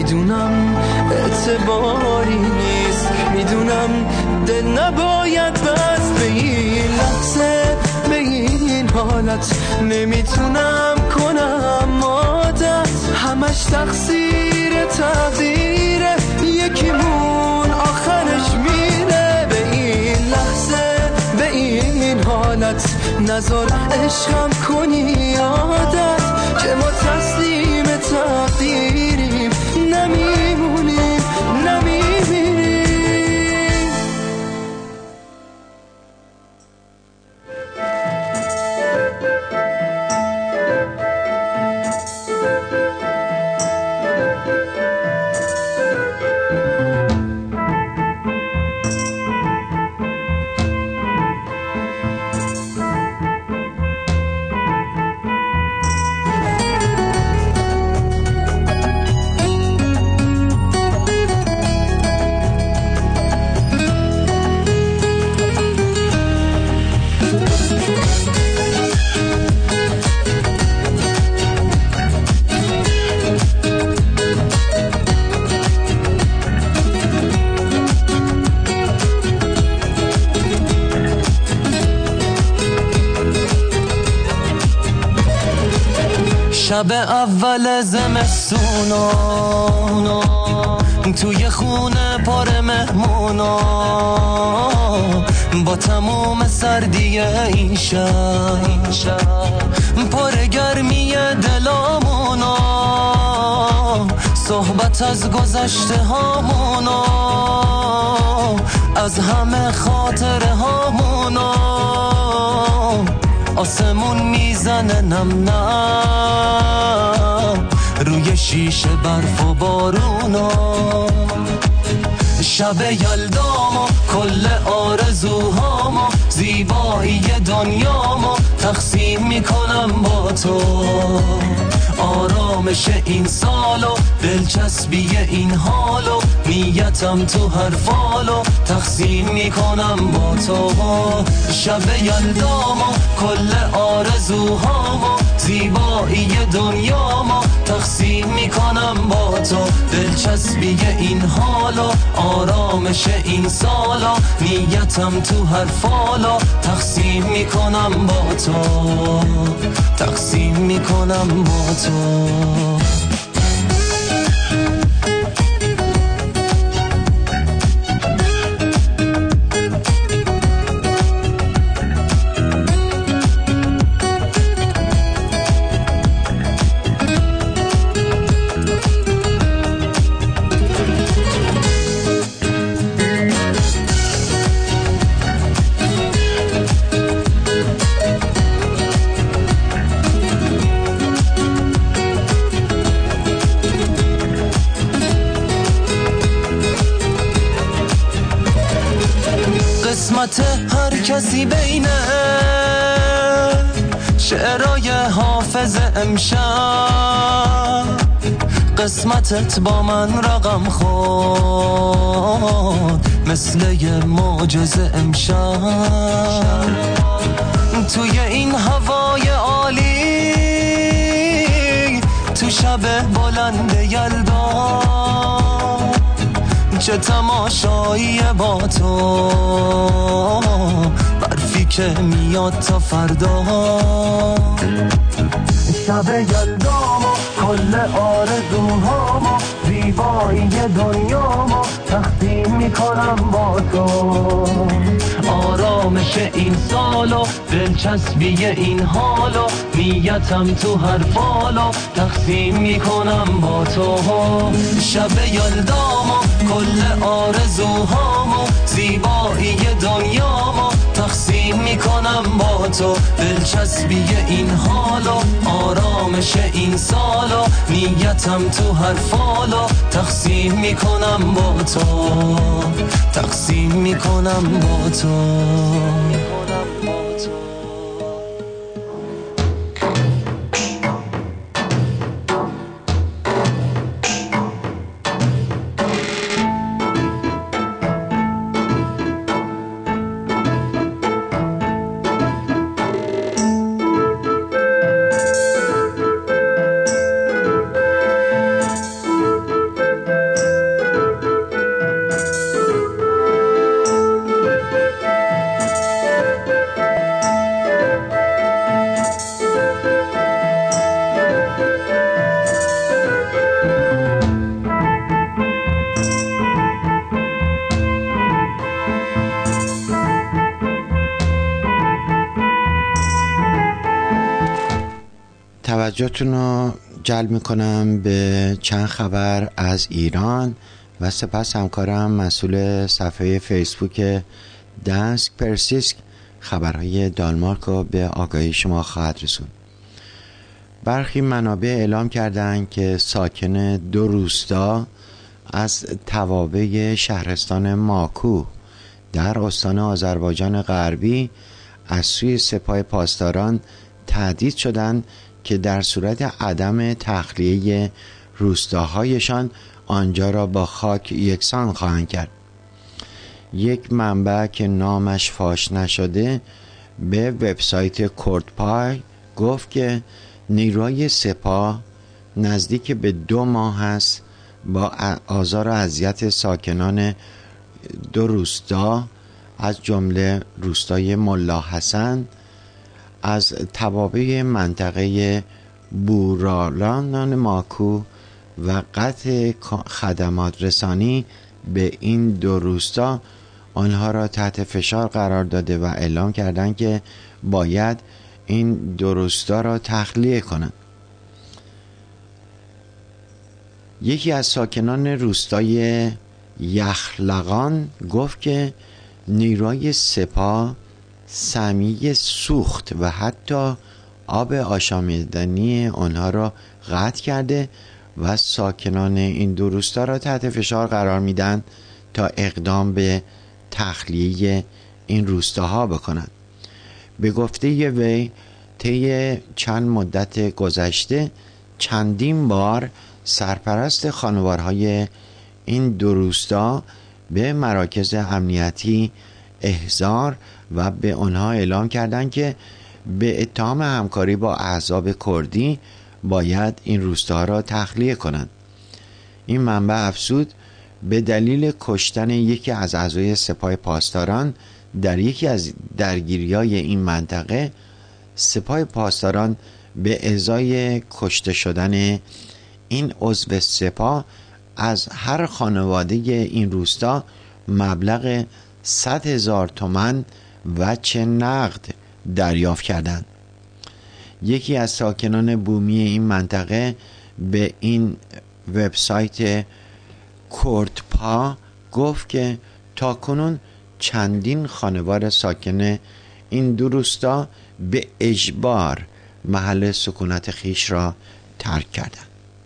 میدونم اعتباری نیست، میدونم دل نباید بست به این لحظه، به این حالت نمیتونم کنم عادت، همش تقصیر تقدیره، یکیمون آخرش میره. به این لحظه به این حالت نذار عشقم کنی عادت، که ما تسلیم تقدیریم، نمیمونیم نمیمیریم. شب اول زمستونا توی خونه پر مهمونا، با تموم سردی این شب پر گرمی دلامونا، صحبت از گذشته هامونا، از همه خاطره هامونا، آسمون میزنه نم نم روی شیشه برف و بارونا. شب یلدامو کل آرزوهامو، زیبایی دنیامو تقسیم میکنم با تو، آرامش این سالو، دلچسبی این حالو، نیتم تو هر فالو تقسیم میکنم با تو. شب یلدامو کل آرزوهامو، زیبایی دنیامو تقسیم میکنم با تو، دلچسبی این حالو، آرامش این سالو، نیتم تو هر فالو تقسیم میکنم با تو، تقسیم میکنم با تو. قسمت هر کسی بینه شعرهای حافظ امشب، قسمتت با من رقم خورد مثل یه معجزه امشب، توی این هوای عالی، تو شب بلند یلدا، چه تماشایی با تو، برفی که میاد تا فردا. شب یلدامو کل آرزوهامو، زیبایی دنیامو تقسیم میکنم با تو، آرامش این سالو، دلچسبی این حالو، نیتم تو هر فالو تقسیم میکنم با تو. شب یلدامو کل آرزوهامو، زیبایی دنیامو تقسیم میکنم با تو، دلچسبی این حالو، آرامش این سالو، نیتم تو هر فالو تقسیم میکنم با تو، تقسیم میکنم با تو. توجهتون رو جلب میکنم به چند خبر از ایران و سپس همکارم مسئول صفحه فیسبوک دانسک پرسیسک خبرهای دانمارک رو به آگاهی شما خواهد رسوند. برخی منابع اعلام کردند که ساکن 2 روستا از توابع شهرستان ماکو در استان آذربایجان غربی از سوی سپاه پاسداران تهدید شدند که در صورت عدم تخلیه روستاهایشان آنجا را با خاک یکسان خواهند کرد. یک منبع که نامش فاش نشده به وبسایت کوردپای گفت که نیروی سپاه نزدیک به 2 ماه است با آزار و اذیت ساکنان 2 روستا از جمله روستای ملا حسن از توابع منطقه بورالان ماکو و قطع خدمات رسانی به این 2 روستا آنها را تحت فشار قرار داده و اعلام کردند که باید این 2 روستا را تخلیه کنند. یکی از ساکنان روستای یخلقان گفت که نیروی سپاه سمیه سوخت و حتی آب آشامیدنی آنها را قطع کرده و ساکنان این 2 روستا را تحت فشار قرار میدن تا اقدام به تخلیه این روستاها بکنند. به گفته وی طی چند مدت گذشته چندین بار سرپرست خانوارهای این 2 روستا به مراکز امنیتی احضار و به آنها اعلام کردند که به اتهام همکاری با احزاب کردی باید این روستاها را تخلیه کنند. این منبع افزود به دلیل کشتن یکی از اعضای سپاه پاسداران در یکی از درگیری‌های این منطقه، سپاه پاسداران به ازای کشته شدن این عضو سپاه از هر خانواده این روستا مبلغ 100,000 تومان وجه نقد دریافت کردند. یکی از ساکنان بومی این منطقه به این وبسایت کوردپا گفت که تاکنون چندین خانوار ساکن این 2 روستا به اجبار محل سکونت خیش را ترک کردند.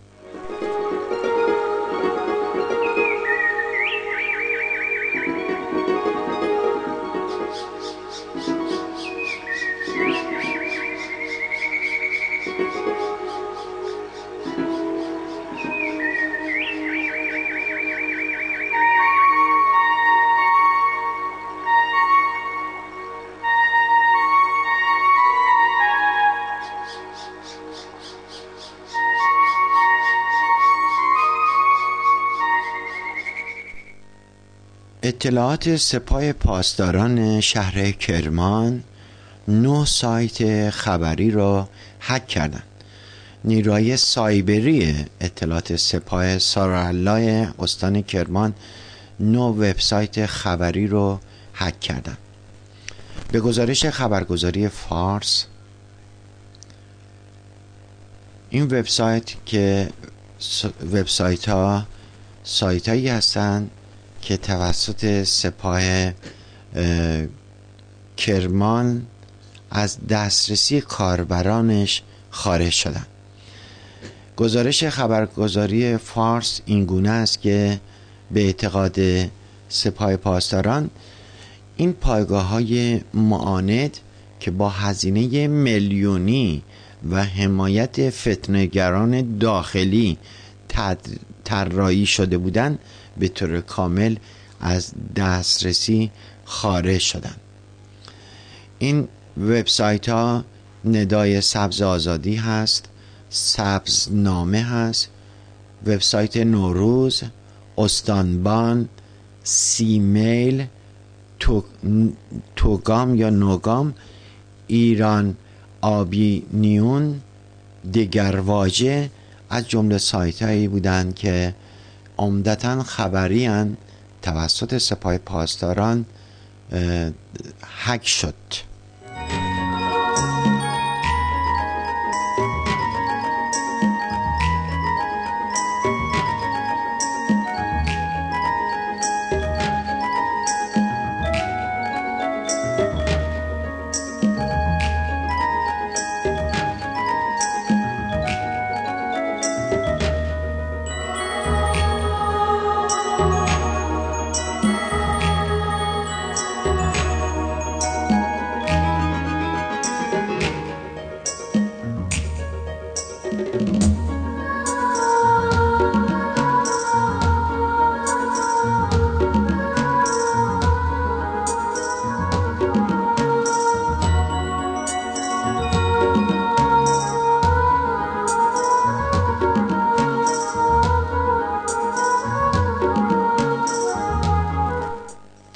اطلاعات سپاه پاسداران شهر کرمان 9 سایت خبری را هک کردند. نیروی سایبری اطلاعات سپاه سارالله استان کرمان 9 وبسایت خبری را هک کردند. به گزارش خبرگزاری فارس، این وبسایت که سایت‌هایی هستند که توسط سپاه کرمان از دسترسی کاربرانش خارج شدند. گزارش خبرگزاری فارس این گونه است که به اعتقاد سپاه پاسداران این پایگاه‌های معاند که با هزینه میلیونی و حمایت فتنه‌گران داخلی طراحی شده بودند به طور کامل از دسترسی خارج شدند. این وبسایت ها ندای سبز آزادی هست، سبز نامه هست، وبسایت نوروز، استانبان، سیمیل، توگام یا نوگام، ایران آبی نیون، دگرواژه از جمله سایت هایی بودند که عمدتاً خبری هستند توسط سپاه پاسداران هک شد.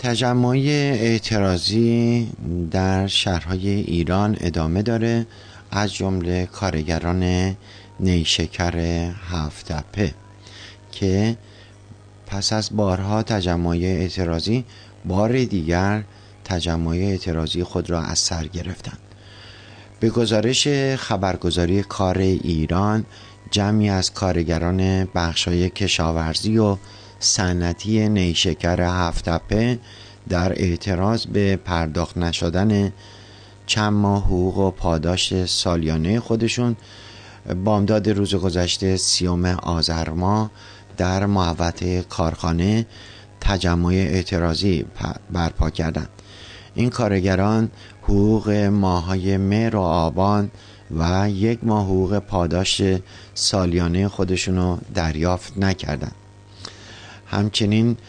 تجمع اعتراضی در شهرهای ایران ادامه داره، از جمله کارگران نیشکر هفت تپه که پس از بارها تجمع اعتراضی بار دیگر تجمع اعتراضی خود را از سر گرفتند. به گزارش خبرگزاری کار ایران، جمعی از کارگران بخش‌های کشاورزی و صنعتی نیشکر هفت تپه در اعتراض به پرداخت نشدن چند ماه حقوق و پاداش سالیانه خودشون بامداد روز گذشته 30 آذر ماه در محوطه کارخانه تجمع اعتراضی برپا کردند. این کارگران حقوق ماه‌های مهر و آبان و 1 ماه حقوق پاداش سالیانه خودشونو دریافت نکردند. همچنین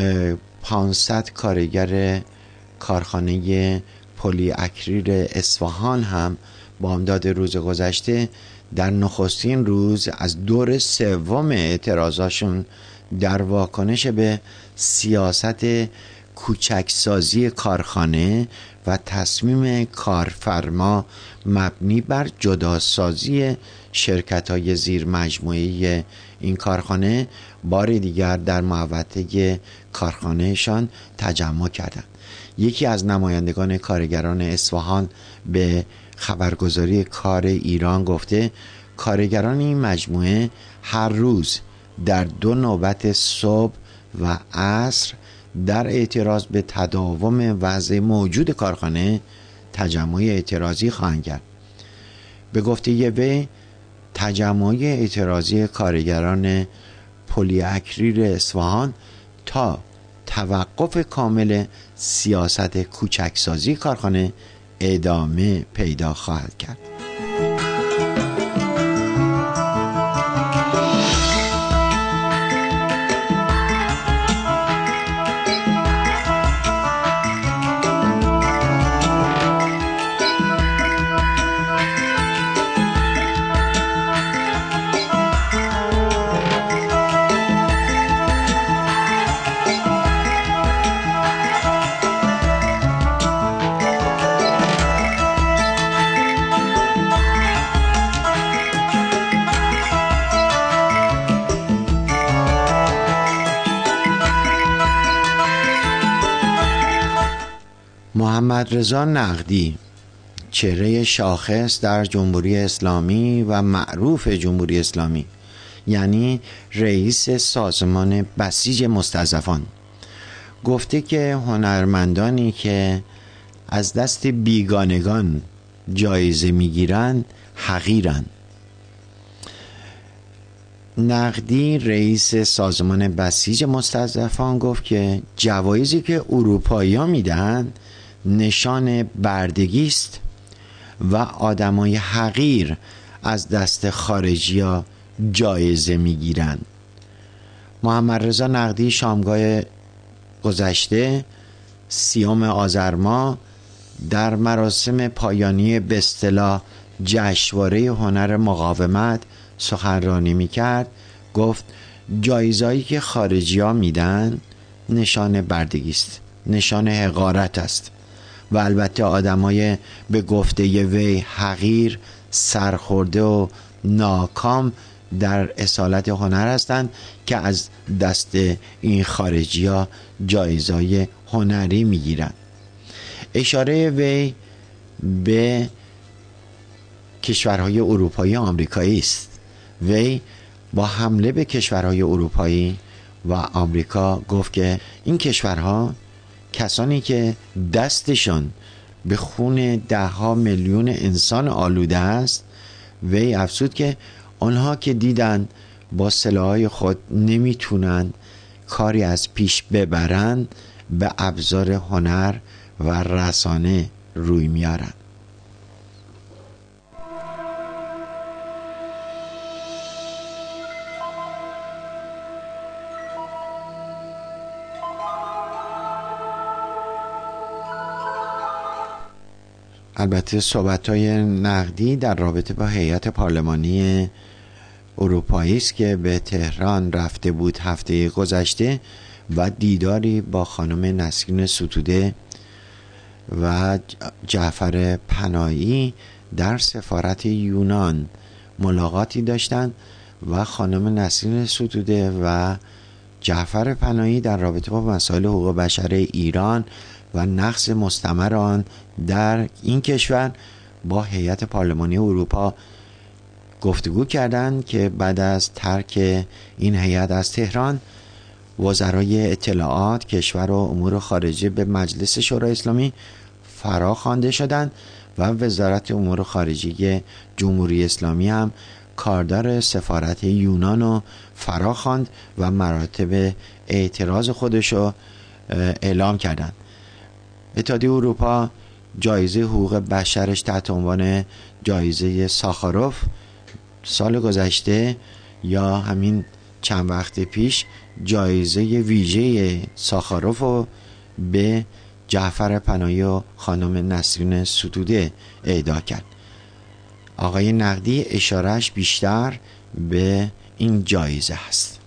500 کارگر کارخانه پلی اکریل اصفهان هم بامداد روز گذشته در نخستین روز از دور سوم اعتراضاشون در واکنش به سیاست کوچکسازی کارخانه و تصمیم کارفرما مبنی بر جداسازی شرکت‌های زیر مجموعه این کارخانه بار دیگر در محوطه کارخانهشان تجمع کردند. یکی از نمایندگان کارگران اصفهان به خبرگزاری کار ایران گفته کارگران این مجموعه هر روز در 2 نوبت صبح و عصر در اعتراض به تداوم وضع موجود کارخانه تجمع اعتراضی خواهند کرد. به گفته وی تجمع اعتراضی کارگران پلی اکریل اصفهان تا توقف کامل سیاست کوچکسازی کارخانه ادامه پیدا خواهد کرد. محمد رضا نقدی، چهره شاخص در جمهوری اسلامی و معروف جمهوری اسلامی، یعنی رئیس سازمان بسیج مستضعفان، گفته که هنرمندانی که از دست بیگانگان جایزه میگیرند حقیرند. نقدی رئیس سازمان بسیج مستضعفان گفت که جوایزی که اروپایی‌ها میدن نشان بردگی است و آدمای حقیر از دست خارجی‌ها جایزه میگیرند. محمد رضا نقدی شامگاه گذشته 30 آذر ماه در مراسم پایانی به اصطلاح جشنواره هنر مقاومت سخنرانی میکرد. گفت جایزه‌ای که خارجی‌ها میدن نشان بردگی است، نشان حقارت است و البته آدمای به گفته وی حقیر، سرخورده و ناکام در اصالت هنر هستند که از دست این خارجی‌ها جایزه‌های هنری میگیرند. اشاره وی به کشورهای اروپایی و آمریکایی است. وی با حمله به کشورهای اروپایی و آمریکا گفت که این کشورها کسانی که دستشان به خون 10 میلیون انسان آلوده است، وی افزود که آنها که دیدن با سلاح‌های خود نمیتونن کاری از پیش ببرن، به ابزار هنر و رسانه روی میارن. البته صحبت‌های نقدی در رابطه با هیئت پارلمانی اروپایی است که به تهران رفته بود هفته گذشته و دیداری با خانم نسرین ستوده و جعفر پناهی در سفارت یونان ملاقاتی داشتند و خانم نسرین ستوده و جعفر پناهی در رابطه با مسائل حقوق بشر ایران و نقض مستمر آن در این کشور با هیئت پارلمانی اروپا گفتگو کردند که بعد از ترک این هیئت از تهران، وزرای اطلاعات، کشور و امور خارجه به مجلس شورای اسلامی فرا خوانده شدند و وزارت امور خارجه جمهوری اسلامی هم کاردار سفارت یونان رو فرا خواند و مراتب اعتراض خودشو اعلام کردند. اتحادیه اروپا جایزه حقوق بشرش تحت عنوان جایزه ساخاروف سال گذشته یا همین چند وقت پیش جایزه ویژه ساخاروف رو به جعفر پناهی و خانم نسرین ستوده اهدا کرد. آقای نقدی اشارهش بیشتر به این جایزه هست.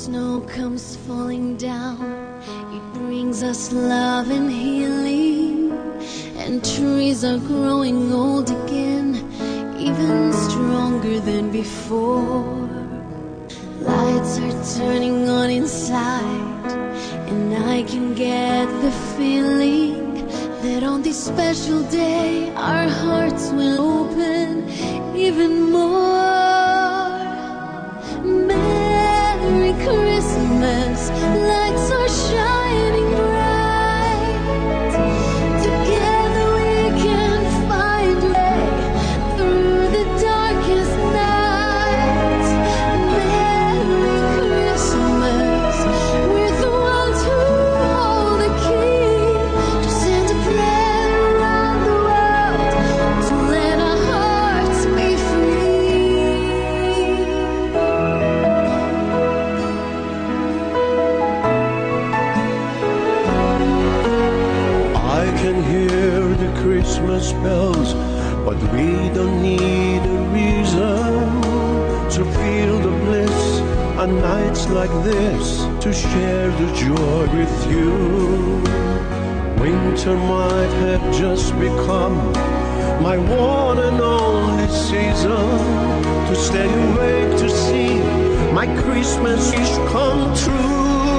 snow comes falling down, it brings us love and healing, and trees are growing old again, even stronger than before. Lights are turning on inside, and I can get the feeling that on this special day our hearts will open even more. Merry Christmas, lights are shining bright. Together we can find a way through the darkest night. Merry Christmas, we're the ones who hold the key to send a prayer around the world, to let our hearts be free. I can hear the Christmas bells, but we don't need a reason to feel the bliss on nights like this, to share the joy with you. Winter might have just become my one and only season, to stay awake to see my Christmas wish come true.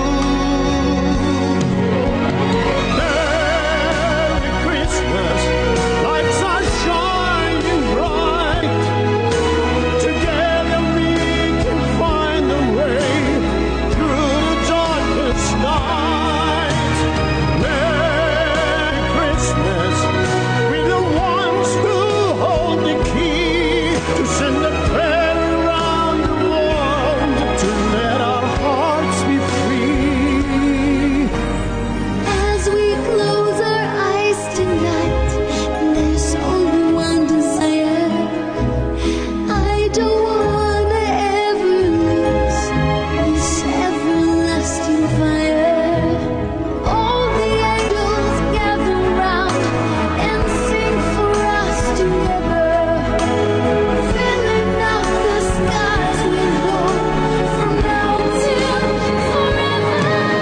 Merry Christmas, lights are shining bright. Together we can find a way through the darkest night. Merry Christmas, we're the ones who hold the key to send a prayer around the world, to let our hearts be free. As we close our eyes tonight, there's only one desire. I don't wanna ever lose this everlasting fire. All the angels gather round and sing for us together, filling up the skies with gold from now till forever.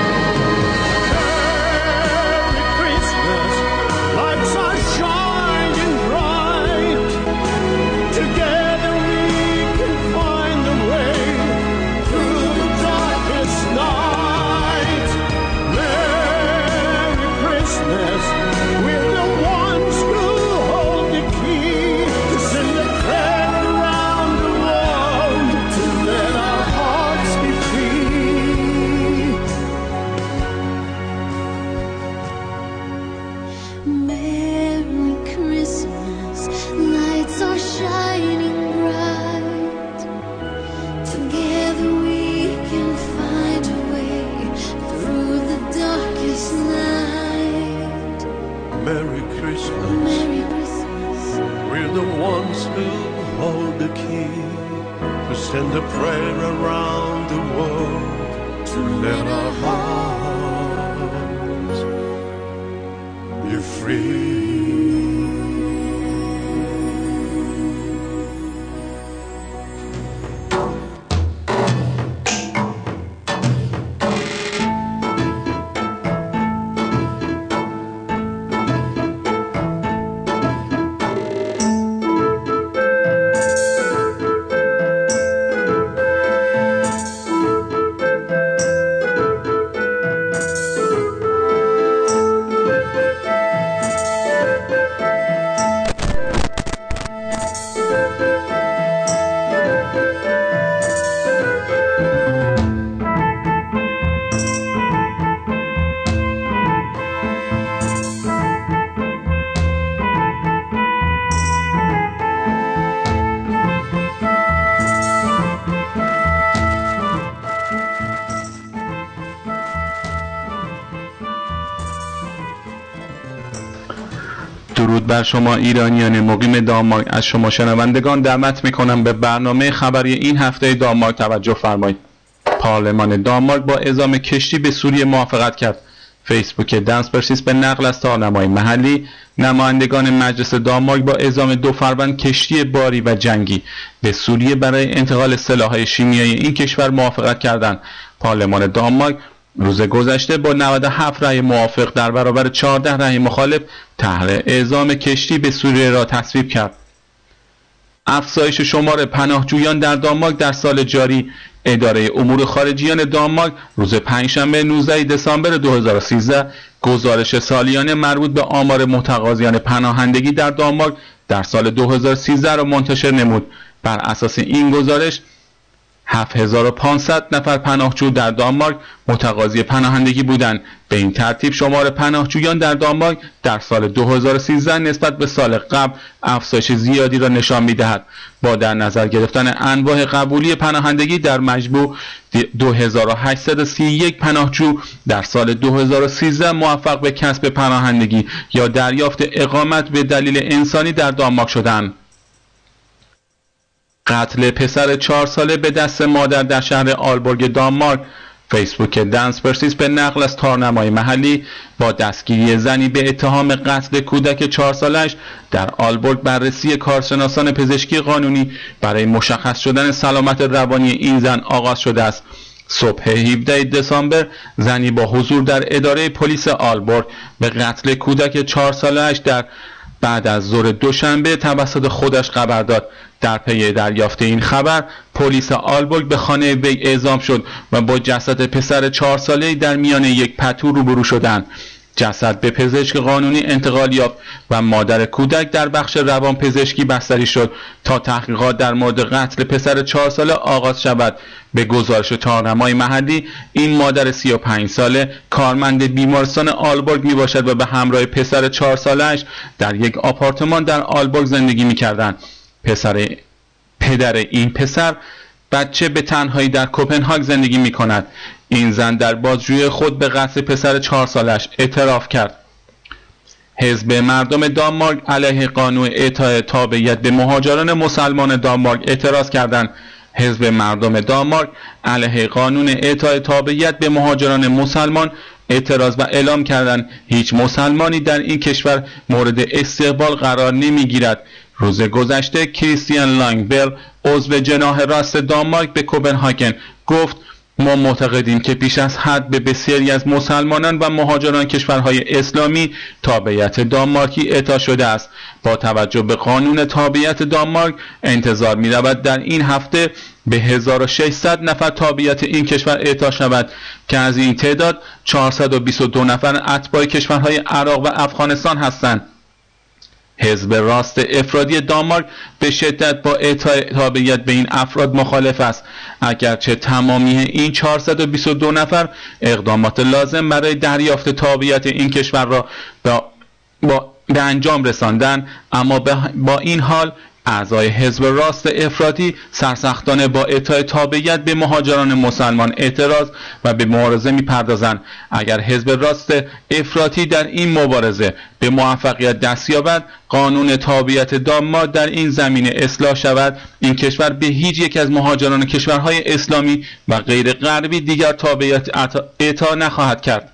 Merry Christmas, lights are shining bright. Together we can find a way through the darkest night. Merry Christmas, we're the ones who hold the key to send a prayer around the world, to let our hearts be free. Merry Christmas, lights are shining bright. Together we can find a way through the darkest night. Merry Christmas, Merry Christmas, we're the ones who hold the key to send a prayer around the world, to let our hearts be free. درود بر شما ایرانیان مقیم دانمارک. از شما شنوندگان دعوت میکنم به برنامه خبری این هفته دانمارک توجه فرمایید. پارلمان دانمارک با اعزام کشتی به سوریه موافقت کرد فیسبوک دانس پرسیس به نقل از تارنمای محلی، نمایندگان مجلس دانمارک با اعزام 2 فروند کشتی باری و جنگی به سوریه برای انتقال سلاح‌های شیمیایی این کشور موافقت کردند. پارلمان دانمارک روز گذشته با 97 رأی موافق در برابر 14 رأی مخالف طرح اعزام کشتی به سوریه را تصویب کرد. افزایش شمار پناهجویان در دانمارک در سال جاری. اداره امور خارجیان دانمارک روز پنجشنبه 19 دسامبر 2013 گزارش سالیانه مربوط به آمار متقاضیان پناهندگی در دانمارک در سال 2013 را منتشر نمود. بر اساس این گزارش 7500 نفر پناهجو در دانمارک متقاضی پناهندگی بودند. به این ترتیب شمار پناهجویان در دانمارک در سال 2013 نسبت به سال قبل افزایش زیادی را نشان می‌دهد. با در نظر گرفتن انواع قبولی پناهندگی در مجموع 2831 پناهجو در سال 2013 موفق به کسب پناهندگی یا دریافت اقامت به دلیل انسانی در دانمارک شدند. قتل پسر 4 ساله به دست مادر در شهر آلبورگ دانمارک. فیسبوک دانس پرسیس به نقل از تارنمای محلی با دستگیری زنی به اتهام قتل کودک 4 سالش در آلبورگ بررسی کارشناسان پزشکی قانونی برای مشخص شدن سلامت روانی این زن آغاز شده است. صبح 17 دسامبر زنی با حضور در اداره پلیس آلبورگ به قتل کودک 4 سالش در بعد از ظهر دوشنبه توسط خودش خبر داد. در پی دریافت این خبر پلیس آلبورگ به خانه وی اعزام شد و با جسد پسر 4 ساله‌ای در میان یک پتو روبرو شدند. جسد به پزشک قانونی انتقال یافت و مادر کودک در بخش روان پزشکی بستری شد تا تحقیقات در مورد قتل پسر 4 ساله آغاز شود. به گزارش تارنمای محلی این مادر 35 ساله کارمند بیمارستان آلبورگ می باشد و به همراه پسر 4 سالش در یک آپارتمان در آلبورگ زندگی می کردند. پدر این پسر بچه به تنهایی در کوپنهاگ زندگی می کند. این زن در بازجویی خود به قتل پسر 4 سالش اعتراف کرد. حزب مردم دانمارک علیه قانون اعطای تابعیت به مهاجران مسلمان دانمارک اعتراض کردند. حزب مردم دانمارک علیه قانون اعطای تابعیت به مهاجران مسلمان اعتراض و اعلام کردند هیچ مسلمانی در این کشور مورد استقبال قرار نمیگیرد. روز گذشته کریستیان لانگبل عضو جناح راست دانمارک به کوپنهاگن گفت ما معتقدیم که بیش از حد به بسیاری از مسلمانان و مهاجران کشورهای اسلامی تابعیت دانمارکی اعطا شده است. با توجه به قانون تابعیت دانمارک انتظار می رود در این هفته به 1600 نفر تابعیت این کشور اعطا شود که از این تعداد 422 نفر اتباع کشورهای عراق و افغانستان هستند. حزب راست افرادی دانمارک به شدت با اعطای تابعیت به این افراد مخالف است، اگرچه تمامی این 422 نفر اقدامات لازم برای دریافت تابعیت این کشور را به انجام رساندند، اما با این حال اعضای حزب راست افراطی سرسختانه با اعطای تابعیت به مهاجران مسلمان اعتراض و به مبارزه می‌پردازند. اگر حزب راست افراطی در این مبارزه به موفقیت دست یابد، قانون تابعیت دانمارک در این زمینه اصلاح شود، این کشور به هیچ یک از مهاجران کشورهای اسلامی و غیر غربی دیگر تابعیت اعطا نخواهد کرد.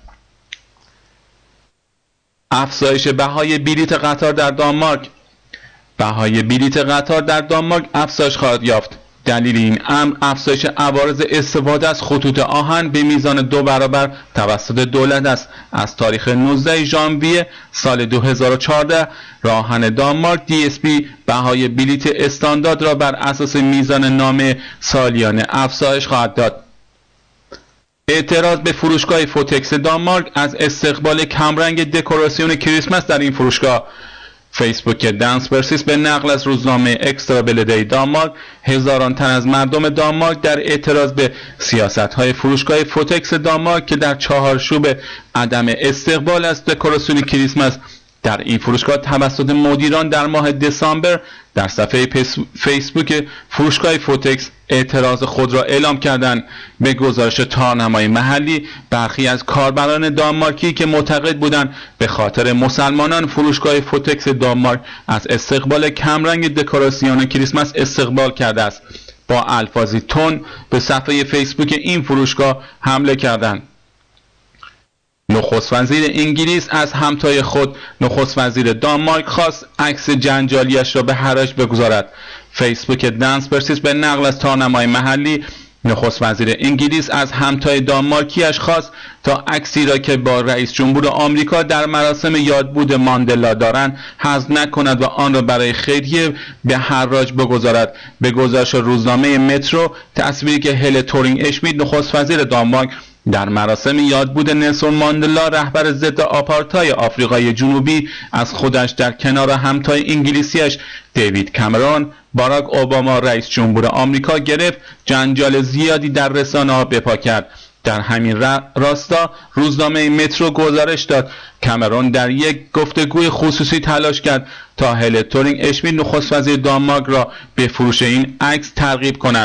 افزایش بهای بلیط قطار در دانمارک. بهای بلیط قطار در دانمارک افزایش خواهد یافت. دلیل این امر افزایش عوارض استفاده از خطوط آهن به میزان 2 برابر توسط دولت است. از تاریخ 19 ژانویه سال 2014 راهن دانمارک DSB بهای بلیط استاندارد را بر اساس میزان نامه سالیانه افزایش خواهد داد. اعتراض به فروشگاه فوتکس دانمارک از استقبال کمرنگ دکوراسیون کریسمس در این فروشگاه. فیسبوک دانس پرسیس به نقل از روزنامه اکسترا بلدی دانمارک هزاران تن از مردم دانمارک در اعتراض به سیاست‌های فروشگاه فوتکس دانمارک که در چهارچوب عدم استقبال از دکوراسیون کریسمس در این فروشگاه توسط مدیران در ماه دسامبر در صفحه فیسبوک فروشگاه فوتکس اعتراض خود را اعلام کردند. به گزارش تارنمای محلی برخی از کاربران دانمارکی که معتقد بودند به خاطر مسلمانان فروشگاه فوتکس دانمارک از استقبال کمرنگ دکوراسیون کریسمس استقبال کرده است، با الفاظی تند به صفحه فیسبوک این فروشگاه حمله کردند. نخست وزیر انگلیس از همتای خود نخست وزیر دانمارک خواست عکس جنجالیش را به حراج بگذارد. فیسبوک دنس پرسیس به نقل از تارنمای محلی نخست وزیر انگلیس از همتای دانمارکیش خواست تا عکسی را که با رئیس جمهور آمریکا در مراسم یادبود ماندلا دارند حذف نکند و آن را برای خیریه به حراج بگذارد. به گزارش روزنامه مترو، تصویری که هل تورینگ اشمیت نخست وزیر دانمارک در مراسم یادبود نلسون ماندلا رهبر ضد آپارتای آفریقای جنوبی از خودش در کنار همتای انگلیسیش دیوید کامرون باراک اوباما رئیس جمهور آمریکا گرفت، جنجال زیادی در رسانه‌ها بپا کرد. در همین راستا روزنامه مترو گزارش داد کامرون در یک گفتگوی خصوصی تلاش کرد تا هل تورینگ اشمیت نخست وزیر دانمارک را به فروش این عکس ترغیب کند.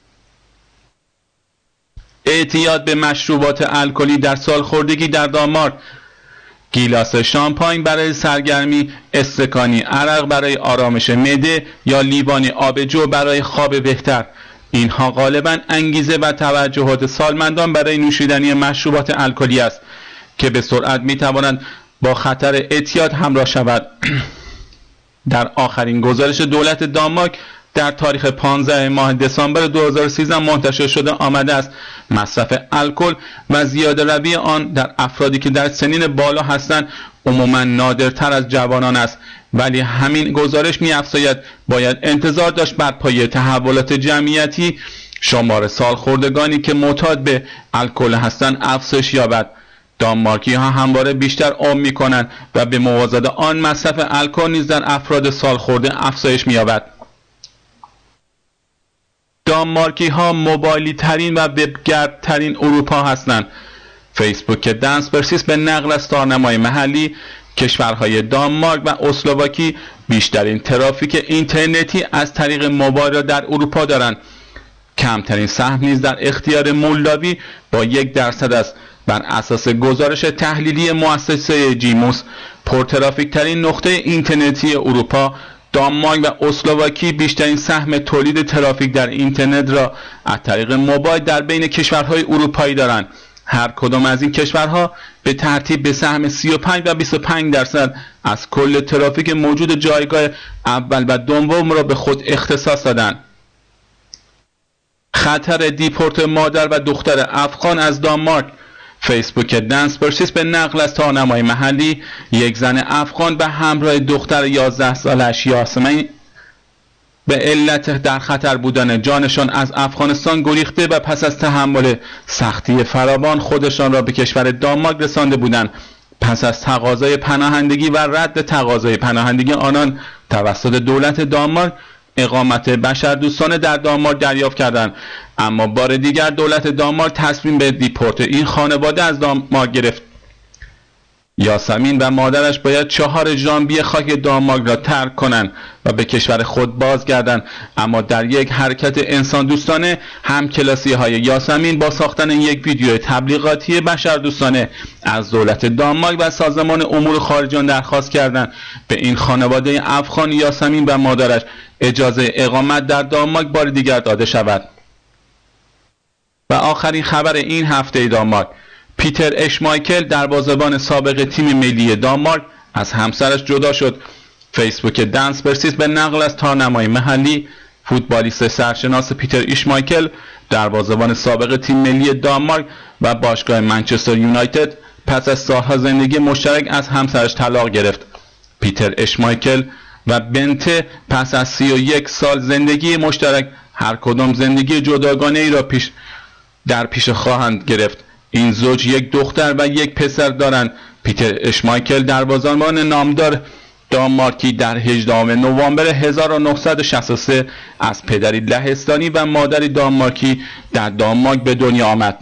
اعتیاد به مشروبات الکلی در سالخوردگی در دانمارک. گیلاس شامپاین برای سرگرمی، استکانی عرق برای آرامش معده یا لیوانی آب جو برای خواب بهتر، اینها غالباً انگیزه و توجهات سالمندان برای نوشیدنی مشروبات الکلی است که به سرعت می‌توانند با خطر اعتیاد همراه شود. در آخرین گزارش دولت دانمارک در تاریخ 15 ماه دسامبر 2013 منتشر شده آمده است مصرف الکل و زیاده روی آن در افرادی که در سنین بالا هستند عموما نادرتر از جوانان است، ولی همین گزارش می‌افزاید باید انتظار داشت بر پایه تحولات جمعیتی شمار سالخوردگانی که معتاد به الکل هستند افزایش یابد. دانمارکی ها همواره بیشتر عمر می‌کنند و به موازات آن مصرف الکل نیز در افراد سالخورده افزایش می‌یابد. دانمارکی ها موبایلی ترین و وبگرد ترین اروپا هستند. فیسبوک دنس پرسیس به نقل از تارنمای محلی کشورهای دانمارک و اسلواکی بیشترین ترافیک اینترنتی از طریق موبایل را در اروپا دارند. کمترین سهم نیز در اختیار مولداوی با 1% است. بر اساس گزارش تحلیلی مؤسسه جیموس، پرترافیک ترین نقطه اینترنتی اروپا دانمارک و اسلواکی بیشترین سهم تولید ترافیک در اینترنت را از طریق موبایل در بین کشورهای اروپایی دارند. هر کدام از این کشورها به ترتیب به سهم 35 و 25% از کل ترافیک موجود جایگاه اول و دوم را به خود اختصاص دادند. خطر دیپورت مادر و دختر افغان از دانمارک. فیسبوک دنس پرسیس به نقل از تارنمای محلی یک زن افغان به همراه دختر 11 سالش یاسمین به علت در خطر بودن جانشان از افغانستان گریخته و پس از تحمل سختی فراوان خودشان را به کشور دانمارک رسانده بودند. پس از تقاضای پناهندگی و رد تقاضای پناهندگی آنان توسط دولت دانمارک اقامت بشردوستانه در دانمارک دریافت کردند، اما بار دیگر دولت دانمارک تصمیم به دیپورت این خانواده از دانمارک گرفت. یاسمین و مادرش باید 4 ژانویه خاک دانمارک را ترک کنند و به کشور خود بازگردند، اما در یک حرکت انسان دوستانه همکلاسی های یاسمین با ساختن یک ویدیو تبلیغاتی بشردوستانه از دولت دانمارک و سازمان امور خارجه درخواست کردند به این خانواده افغان یاسمین و مادرش اجازه اقامت در دانمارک بار دیگر داده شود. و آخرین خبر این هفته دانمارک، پیتر اشمایکل دروازه‌بان سابق تیم ملی دانمارک از همسرش جدا شد. فیسبوک دنس پرسیس به نقل از تارنمای محلی فوتبالیست سرشناس پیتر اشمایکل دروازه‌بان سابق تیم ملی دانمارک و باشگاه منچستر یونایتد پس از سالها زندگی مشترک از همسرش طلاق گرفت. پیتر اشمایکل و بنته پس از 31 سال زندگی مشترک هر کدام زندگی جداگانه ای را در پیش خواهند گرفت. این زوج یک دختر و یک پسر دارند. پیتر اشمایکل دروازه‌بان نامدار دانمارکی در 18 نوامبر 1963 از پدری لهستانی و مادری دانمارکی در دانمارک به دنیا آمد.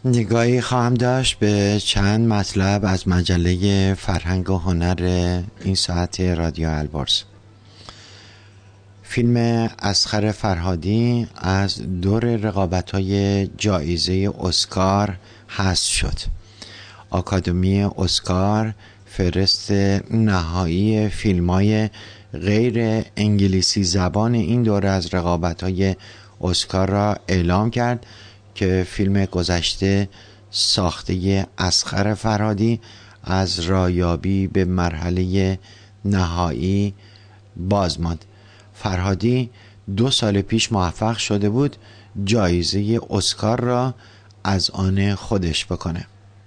نگاهی خواهم داشت به چند مطلب از مجله فرهنگ و هنر این ساعت رادیو البرز. فیلم اصغر فرهادی از دور رقابت‌های جایزه اسکار حذف شد. آکادمی اسکار فهرست نهایی فیلم‌های غیر انگلیسی زبان این دوره از رقابت‌های اسکار را اعلام کرد که فیلم گذشته ساخته اصغر فرهادی از رایابی به مرحله نهایی باز ماند. فرهادی 2 سال پیش موفق شده بود جایزه اسکار را از آن خودش بکنه.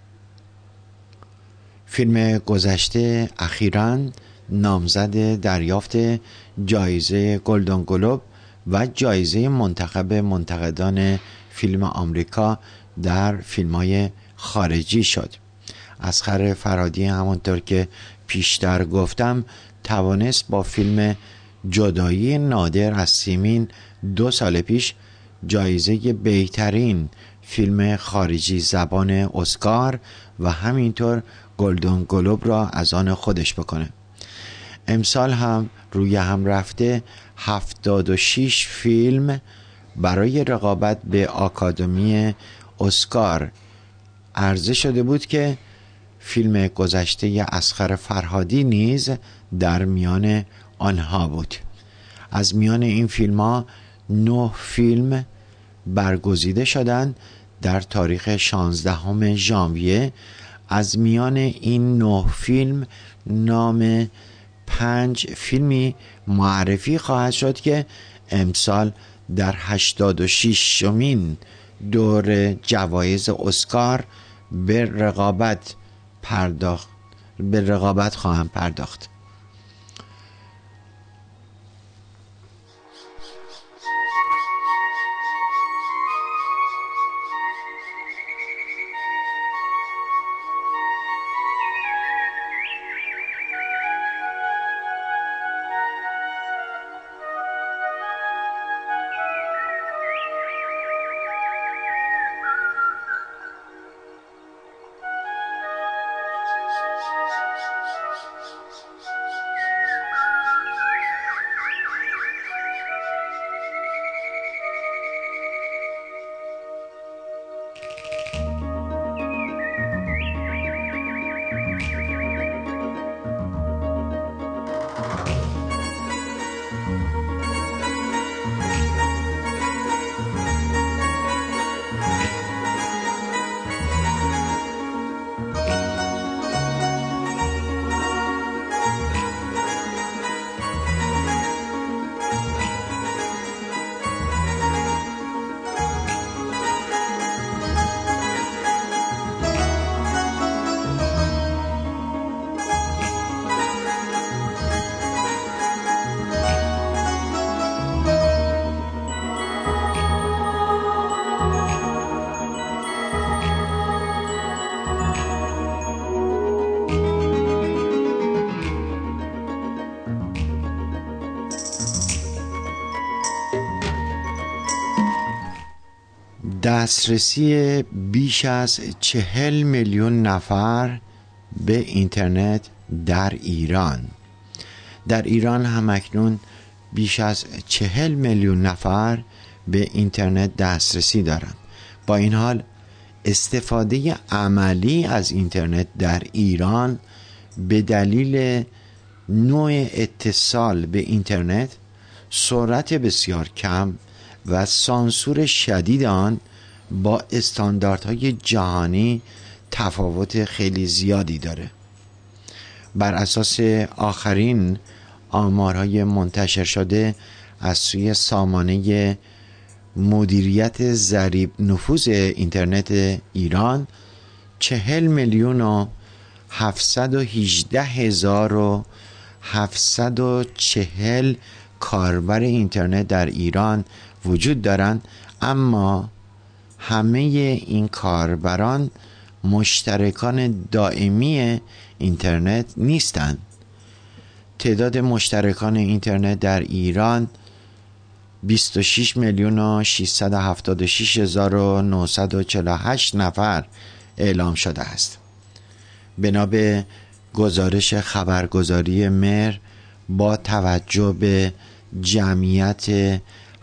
فیلم گذشته اخیراً نامزد دریافت جایزه گلدن گلوب و جایزه منتخب منتقدان فیلم آمریکا در فیلم‌های خارجی شد. اصغر فرهادی همانطور که پیشتر گفتم توانست با فیلم جدایی نادر از سیمین 2 سال پیش جایزه بهترین فیلم خارجی زبان اسکار و همینطور گلدن گلوب را از آن خودش بکنه. امسال هم روی هم رفته 76 فیلم برای رقابت به آکادمی اسکار عرضه شده بود که فیلم گذشته اصغر فرهادی نیز در میان آنها بود. از میان این فیلم ها 9 فیلم برگزیده شدند در تاریخ 16 ژانویه. از میان این 9 فیلم نام 5 فیلمی معرفی خواهد شد که امسال در 86مین دور جوایز اسکار به رقابت خواهم پرداخت. دسترسی بیش از 40 میلیون نفر به اینترنت در ایران. در ایران همکنون بیش از 40 میلیون نفر به اینترنت دسترسی دارند. با این حال استفاده عملی از اینترنت در ایران به دلیل نوع اتصال به اینترنت، سرعت بسیار کم و سانسور شدید آن با استانداردهای جهانی تفاوت خیلی زیادی داره. بر اساس آخرین آمارهای منتشر شده از سوی سامانه مدیریت ضریب نفوذ اینترنت ایران 40,718,740 کاربر اینترنت در ایران وجود دارند، اما همه این کاربران مشترکان دائمی اینترنت نیستند. تعداد مشترکان اینترنت در ایران 26,676,948 نفر اعلام شده است. بنا به گزارش خبرگزاری مهر، با توجه به جمعیت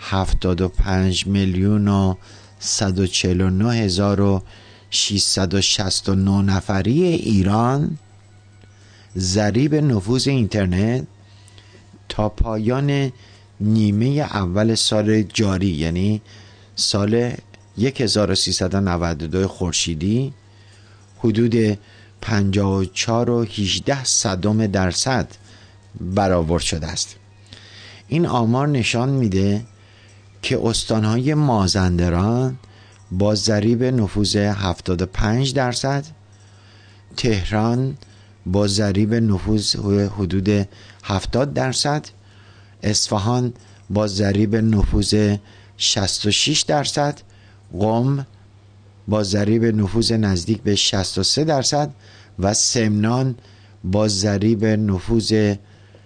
75,149,669 نفری ایران، ضریب نفوذ اینترنت تا پایان نیمه اول سال جاری، یعنی سال 1392 خورشیدی، حدود 54.18% برآورد شده است. این آمار نشان میده که استانهای مازندران با ضریب نفوذ 75%، تهران با ضریب نفوذ حدود 70%، اصفهان با ضریب نفوذ 66%، قم با ضریب نفوذ نزدیک به 63% و سمنان با ضریب نفوذ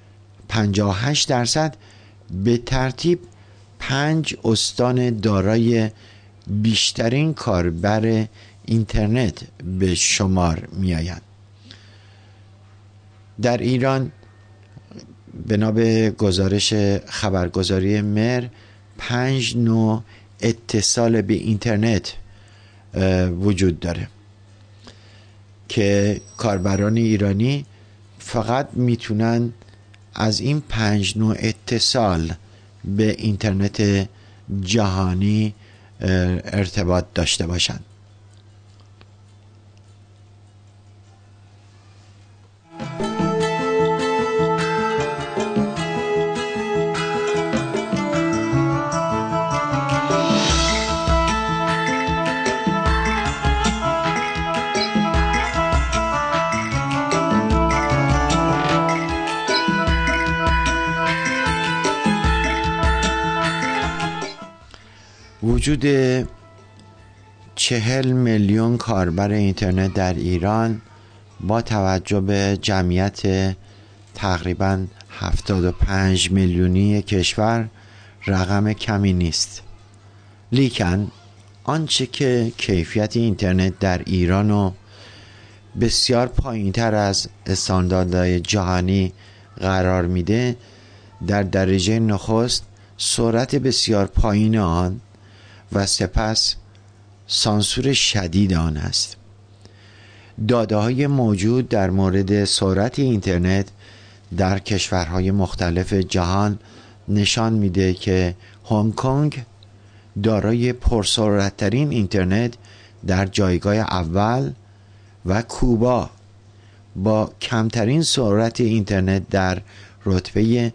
58%. به ترتیب 5 استان دارای بیشترین کاربر اینترنت به شمار می آیند. در ایران بنا به گزارش خبرگزاری مهر 5 نوع اتصال به اینترنت وجود داره که کاربران ایرانی فقط میتونن از این 5 نوع اتصال به اینترنت جهانی ارتباط داشته باشند. وجود 40 میلیون کاربر اینترنت در ایران با توجه به جمعیت تقریباً 75 میلیونی کشور رقم کمی نیست. لیکن آنچه که کیفیت اینترنت در ایرانو بسیار پایین‌تر از استانداردهای جهانی قرار میده، در درجه نخست سرعت بسیار پایین آن و سپس سانسور شدید آن است. داده‌های موجود در مورد سرعت اینترنت در کشورهای مختلف جهان نشان میده که هنگ کنگ دارای پرسرعت‌ترین اینترنت در جایگاه اول و کوبا با کمترین سرعت اینترنت در رتبه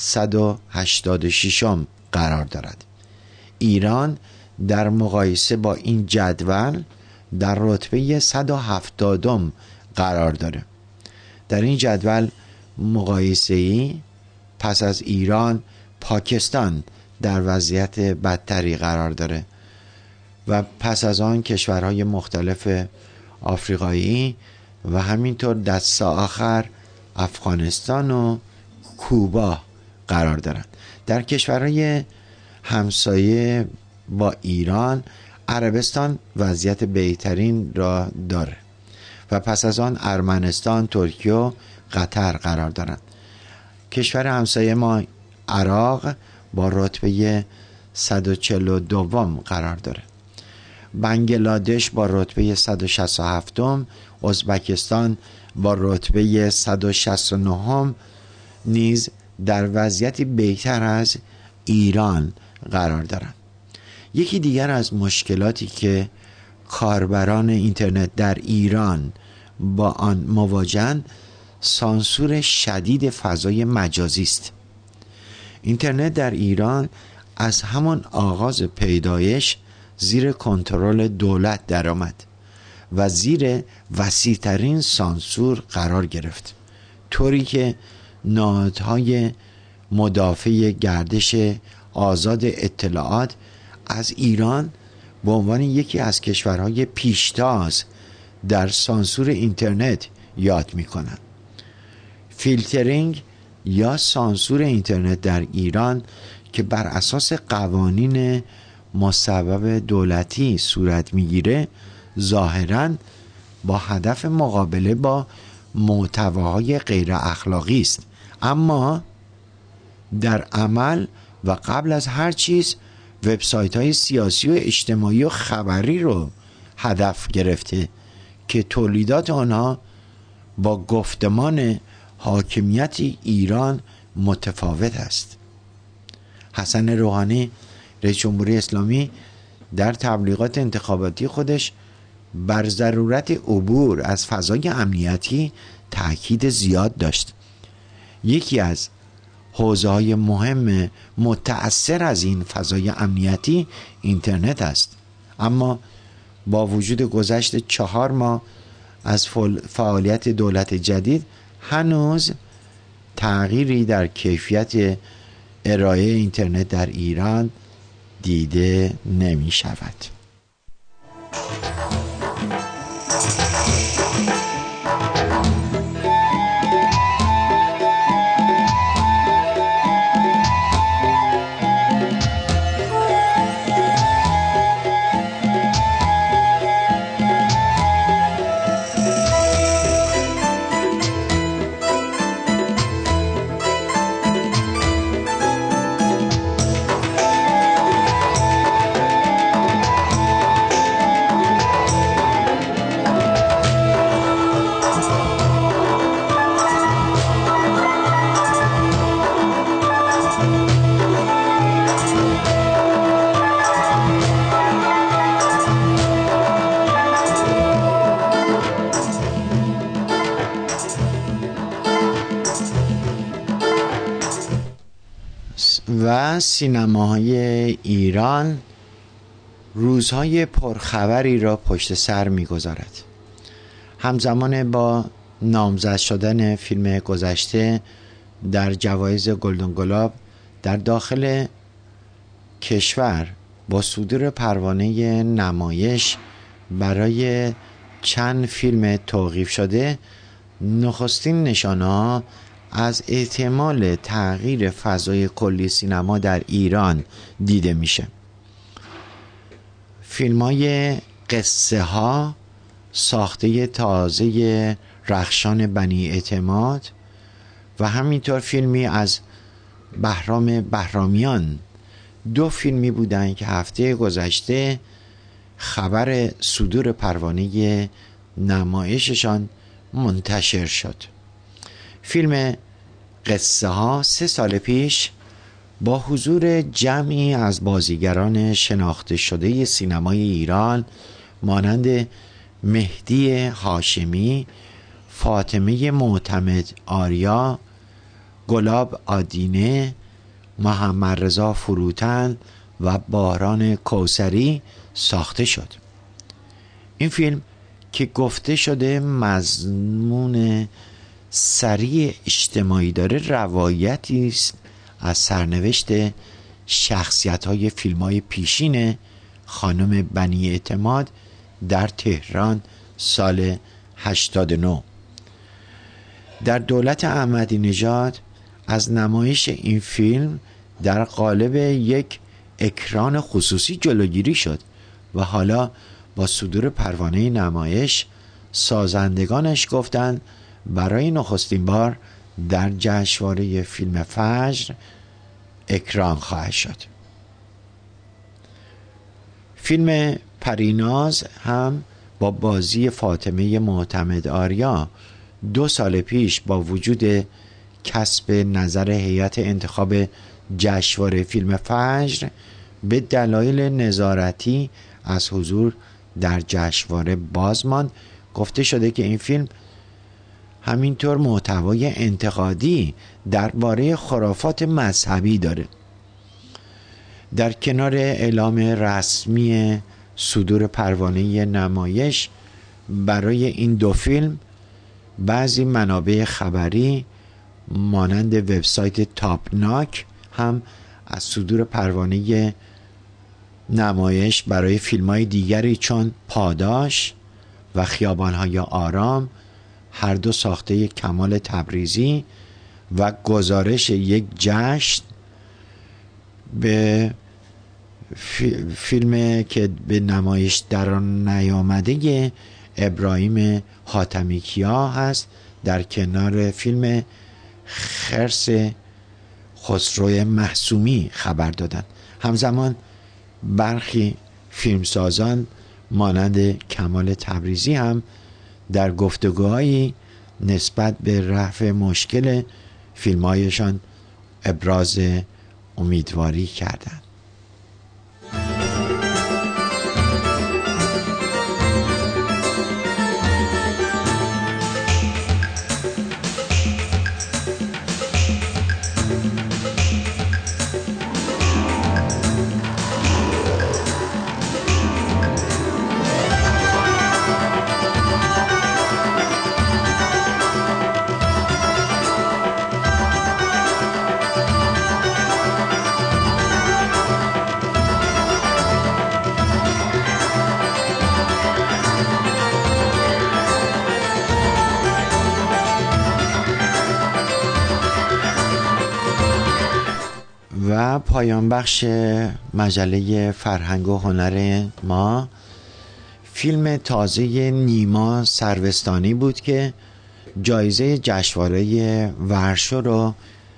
186 قرار دارد. ایران در مقایسه با این جدول در رتبه 170 قرار داره. در این جدول مقایسه‌ای پس از ایران پاکستان در وضعیت بدتری قرار داره و پس از آن کشورهای مختلف آفریقایی و همینطور دست آخر افغانستان و کوبا قرار دارند. در کشورهای همسایه با ایران عربستان وضعیت بهترین را داره و پس از آن ارمنستان، ترکیه و قطر قرار دارند. کشور همسایه ما عراق با رتبه 142 قرار داره. بنگلادش با رتبه 167، ازبکستان با رتبه 169 نیز در وضعیتی بهتر از ایران قرار دارند. یکی دیگر از مشکلاتی که کاربران اینترنت در ایران با آن مواجهند سانسور شدید فضای مجازی است. اینترنت در ایران از همان آغاز پیدایش زیر کنترل دولت درآمد و زیر وسیع‌ترین سانسور قرار گرفت، طوری که نهادهای مدافع گردش آزاد اطلاعات از ایران به عنوان یکی از کشورهای پیشتاز در سانسور اینترنت یاد می‌کنند. فیلترینگ یا سانسور اینترنت در ایران که بر اساس قوانین مصوب دولتی صورت میگیره ظاهراً با هدف مقابله با محتواهای غیر اخلاقی است، اما در عمل و قبل از هر چیز وبسایت‌های سیاسی و اجتماعی و خبری رو هدف گرفته که تولیدات آنها با گفتمان حاکمیت ایران متفاوت است. حسن روحانی رئیس جمهوری اسلامی در تبلیغات انتخاباتی خودش بر ضرورت عبور از فضای امنیتی تأکید زیاد داشت. یکی از حوزه‌های مهم متأثر از این فضای امنیتی اینترنت است، اما با وجود گذشت 4 ماه از فعالیت دولت جدید هنوز تغییری در کیفیت ارائه اینترنت در ایران دیده نمی شود. و سینماهای ایران روزهای پرخبری را پشت سر می‌گذارد. همزمان با نامزد شدن فیلم گذشته در جوایز گلدن گلوب در داخل کشور با صدور پروانه نمایش برای چند فیلم توقیف شده، نخستین نشانه‌ها از احتمال تغییر فضای کلی سینما در ایران دیده میشه. فیلم‌های قصه ها ساخته تازه رخشان بنی اعتماد و همینطور فیلمی از بهرام بهرامیان، 2 فیلمی بودند که هفته گذشته خبر صدور پروانه نمایششان منتشر شد. فیلم قصه ها 3 سال پیش با حضور جمعی از بازیگران شناخته شده سینمای ایران مانند مهدی هاشمی، فاطمه معتمد آریا، گلاب آدینه، محمد رضا فروتن و باران کوثری ساخته شد. این فیلم که گفته شده مضمون سریع اجتماعی داره، روایتی است از سرنوشت شخصیت‌های فیلم‌های پیشین خانم بنی اعتماد در تهران سال 89. در دولت احمدی نژاد از نمایش این فیلم در قالب یک اکران خصوصی جلوگیری شد و حالا با صدور پروانه نمایش سازندگانش گفتند برای نخستین بار در جشنواره فیلم فجر اکران خواهد شد. فیلم پریناز هم با بازی فاطمه معتمد آریا 2 سال پیش با وجود کسب نظر هیئت انتخاب جشنواره فیلم فجر به دلایل نظارتی از حضور در جشنواره باز ماند. گفته شده که این فیلم همینطور محتوای انتقادی درباره خرافات مذهبی داره. در کنار اعلام رسمی صدور پروانه نمایش برای این 2 فیلم، بعضی منابع خبری مانند وبسایت تاپناک هم از صدور پروانه نمایش برای فیلم‌های دیگری چون پاداش و خیابان‌های آرام، هر 2 ساخته کمال تبریزی، و گزارش یک جشن به فیلم که به نمایش در آن نیامده ابراهیم حاتمیکیا هست، در کنار فیلم خرس خسرو محسومی خبر دادند. همزمان برخی فیلمسازان مانند کمال تبریزی هم در گفتگوهایی نسبت به رفع مشکل فیلم‌هایشان ابراز امیدواری کردند. و پایان بخش مجله فرهنگ و هنر ما فیلم تازه نیما سروستانی بود که جایزه جشنواره ورشو رو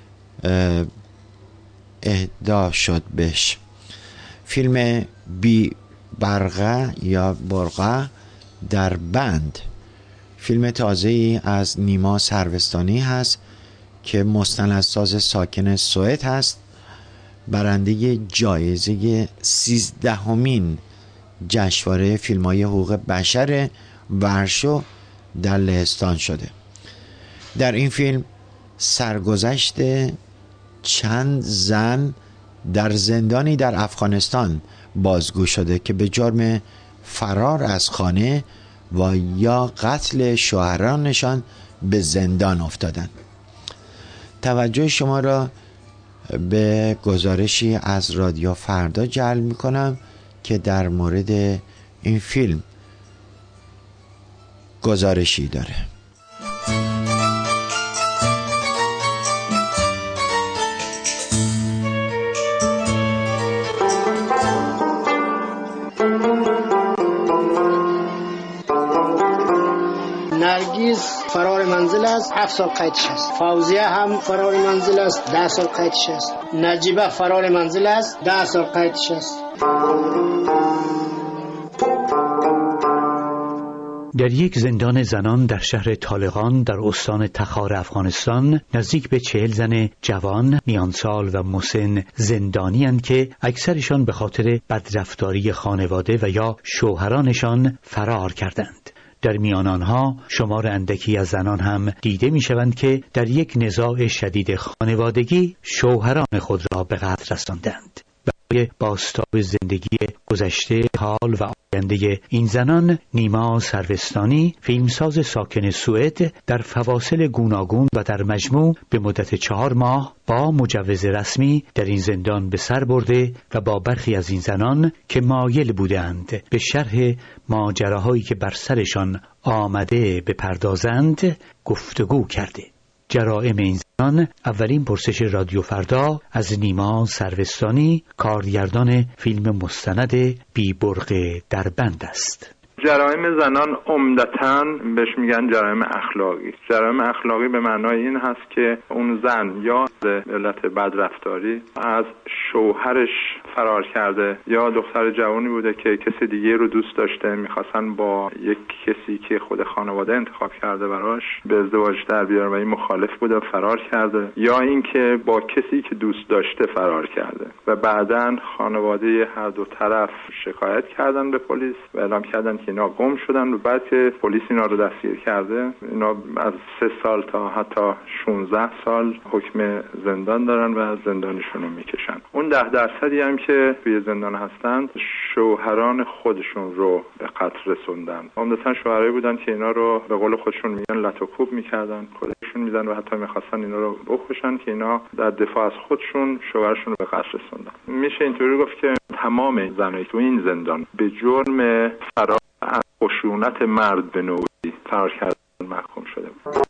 اهدا شد بهش. فیلم بی برقه یا برقه در بند، فیلم تازه‌ای از نیما سروستانی هست که مستندساز ساکن سوئد هست، برنده جایزه 13مین جشنواره فیلم‌های حقوق بشر ورشو در لهستان شده. در این فیلم سرگذشت چند زن در زندانی در افغانستان بازگو شده که به جرم فرار از خانه و یا قتل شوهرانشان به زندان افتادند. توجه شما را به گزارشی از رادیو فردا جلب می‌کنم که در مورد این فیلم گزارشی داره. نرگیز فرار منزل است، 7 سال قیدش است. فوزیه هم فرار منزل است، 10 سال قیدش است. نجیبه فرار منزل است، 10 سال قیدش است. در یک زندان زنان در شهر طالقان در استان تخار افغانستان نزدیک به 40 زن جوان، میانسال و مسن زندانی اند که اکثرشان به خاطر بدرفتاری خانواده و یا شوهرانشان فرار کردند. در میان آنها شمار اندکی از زنان هم دیده می شوند که در یک نزاع شدید خانوادگی شوهران خود را به قتل رساندند. برای بازتاب زندگی گذشته، حال و آینده این زنان، نیما سروستانی، فیلمساز ساکن سوئد، در فواصل گوناگون و در مجموع به مدت 4 ماه با مجوز رسمی در این زندان به سر برده و با برخی از این زنان که مایل بودند به شرح ماجراهایی که بر سرشان آمده بپردازند گفتگو کرده. جرائم این زنان اولین پرسش رادیو فردا از نیما سروستانی، کارگردان فیلم مستند بی برقه در بند است. جرائم زنان عمدتاً بهش میگن جرائم اخلاقی. جرائم اخلاقی به معنای این هست که اون زن یا به علت بدرفتاری از شوهرش فرار کرده یا دختر جوانی بوده که کسی دیگه رو دوست داشته، میخواستن با یک کسی که خود خانواده انتخاب کرده براش به ازدواج در بیاره و این مخالف بوده فرار کرده، یا اینکه با کسی که دوست داشته فرار کرده و بعداً خانواده هر دو طرف شکایت کردن به پلیس و اعلام کردن که اینا گم شدن و بعد که پلیس اینا رو دستگیر کرده اینا از 3 سال تا حتی 16 سال حکم زندان دارن و زندانشون رو میکشن. اون 10% هم که توی زندان هستن شوهران خودشون رو به قتل رسوندن. عمدتاً شوهرایی بودن که اینا رو به قول خودشون میگن لط و کوب میکردن، کلهشون میزن و حتی میخواستن اینا رو بکشن که اینا در دفاع از خودشون شوهرشون رو به قتل رسوندن. میشه اینطوری گفت که تمام زنایی تو این زندان به جرم فرار از خشونت مرد به نوعی فرار کردن محکوم شده بود.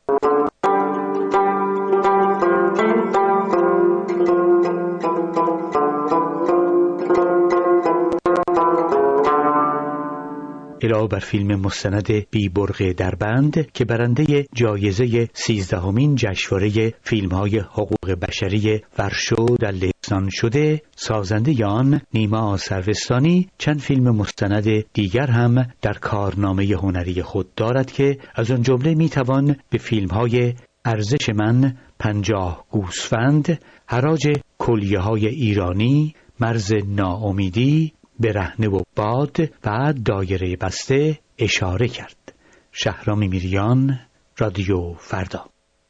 علاوه بر فیلم مستند بی برق دربند که برنده جایزه 13مین جشنواره فیلم‌های حقوق بشری ورشو در لهستان شده، سازنده آن نیما سروستانی چند فیلم مستند دیگر هم در کارنامه هنری خود دارد که از آن جمله میتوان به فیلم‌های ارزش من، 50 گوسفند، حراج کلیه‌های ایرانی، مرز ناامیدی، برهنه و باد و دایره بسته اشاره کرد. شهرام میریان، رادیو فردا.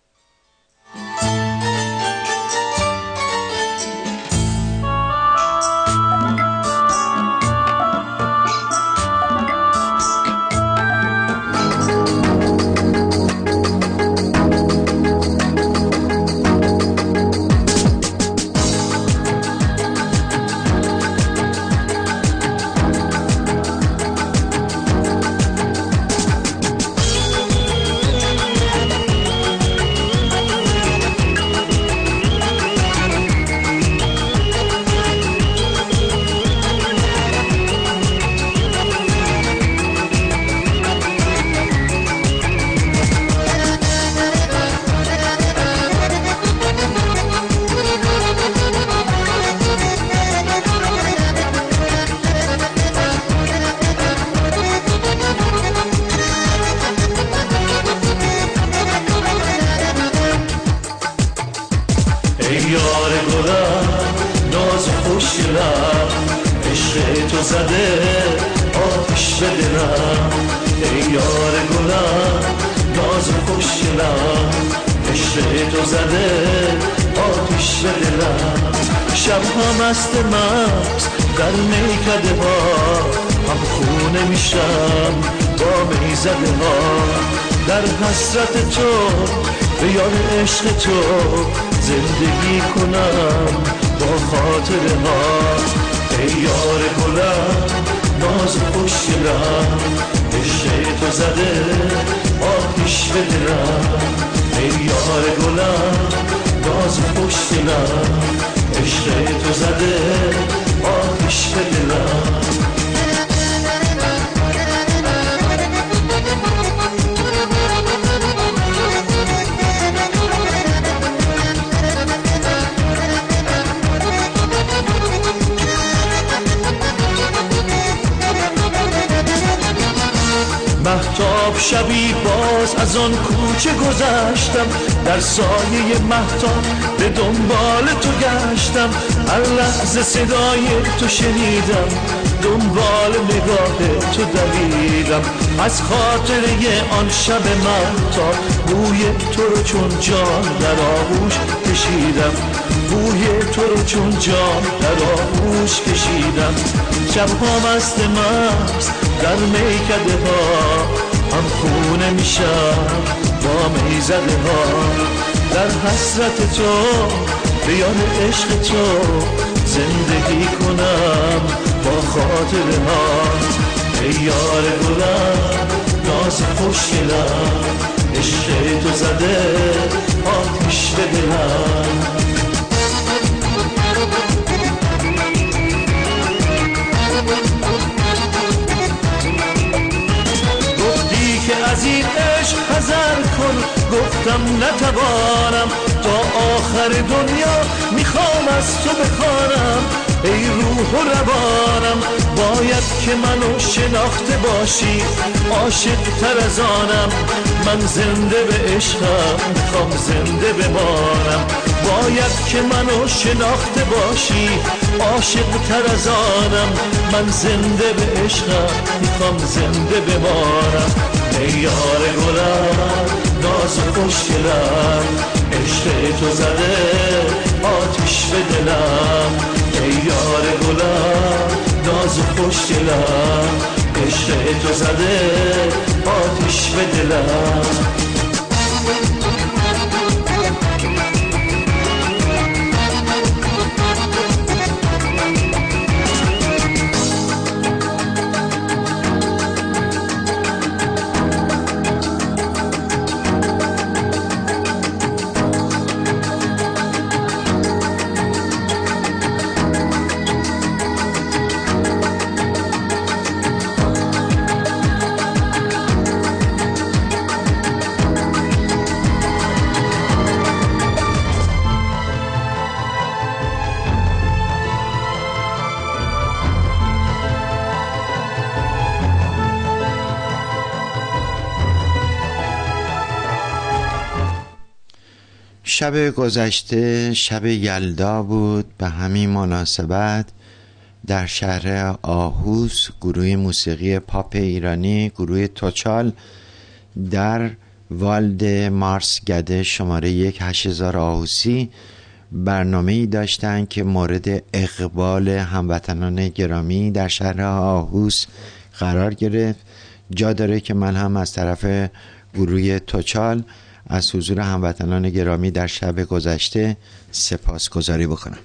حسرت تو به یاد عشق تو زندگی کنم با خاطره ها. ای یار گلم ناز خوشگلم، عشق تو زده آتیش به دلم. ای یار گلم ناز خوشگلم، عشق تو زده آتیش به دلم. مهتاب شبی باز از آن کوچه گذشتم، در سایه مهتاب به دنبال تو گشتم. هر لحظه صدای تو شنیدم، دنبال نگاه تو دویدم. از خاطره آن شب مهتاب بوی تو رو چون جان در آغوش کشیدم. بوی تو رو چون جان در آغوش کشیدم. شبها مست در میکده ها هم خونه میشم با میزده ها. در حسرت تو به یاد عشق تو زندگی کنم با خاطره ها. ای یار گلم ناز خوشگلم، عشق تو زده آتیش به دلم. از این عشق حذر کن، گفتم نتوانم تا آخر دنیا میخوام از تو بخوانم. ای روح و روانم باید که منو شناخته باشی، عاشق تر از آنم. من زنده به عشقم میخوام زنده بمانم. باید که منو شناخته باشی، عاشق تر از آنم. من زنده به عشقم میخوام زنده بمانم. ای یار گلم ناز خوشگلم، عشق تو زده آتیش به دلم. ای یار گلم ناز خوشگلم، عشق تو زده آتیش به دلم. شب گذشته شب یلدا بود. به همین مناسبت در شهر آهوس گروه موسیقی پاپ ایرانی، گروه توچال، در والد مارسگده شماره 8000 آهوسی برنامه‌ای داشتن که مورد اقبال هموطنان گرامی در شهر آهوس قرار گرفت. جا داره که من هم از طرف گروه توچال از حضور هموطنان گرامی در شب گذشته سپاسگزاری بکنم.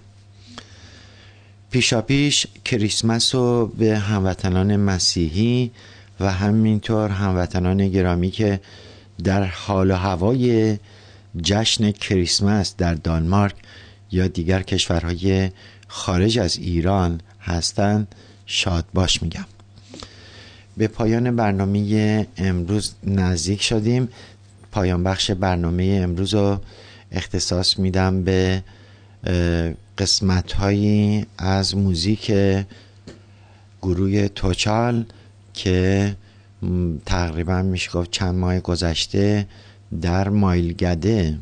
پیشاپیش کریسمس رو به هموطنان مسیحی و همینطور هموطنان گرامی که در حال و هوای جشن کریسمس در دانمارک یا دیگر کشورهای خارج از ایران هستند شاد باش میگم. به پایان برنامه امروز نزدیک شدیم. پایان بخش برنامه امروز رو اختصاص میدم به قسمت‌هایی از موزیک گروه توچال که تقریبا میشه گفت چند ماه گذشته در مایلگده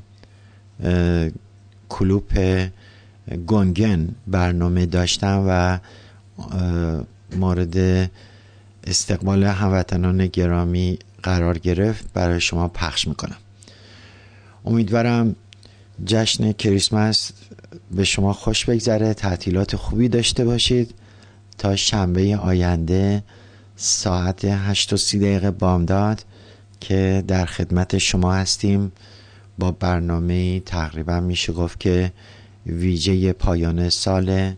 کلوب گونگن برنامه داشتن و مورد استقبال هموطنان گرامی قرار گرفت. برای شما پخش میکنم. امیدوارم جشن کریسمس به شما خوش بگذره، تعطیلات خوبی داشته باشید. تا شنبه آینده ساعت 8:30 بامداد که در خدمت شما هستیم با برنامه تقریبا میشه گفت که ویژه پایان سال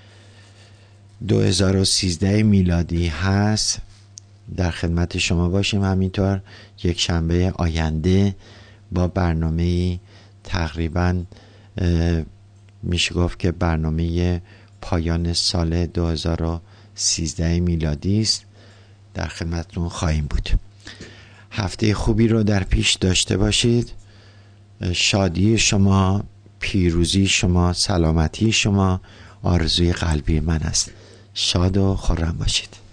2013 میلادی هست. در خدمت شما باشیم. همینطور یک شنبه آینده با برنامه تقریبا میشه گفت که برنامه پایان سال 2013 میلادی است در خدمتتون خواهیم بود. هفته خوبی رو در پیش داشته باشید. شادی شما، پیروزی شما، سلامتی شما آرزوی قلبی من است. شاد و خرم باشید.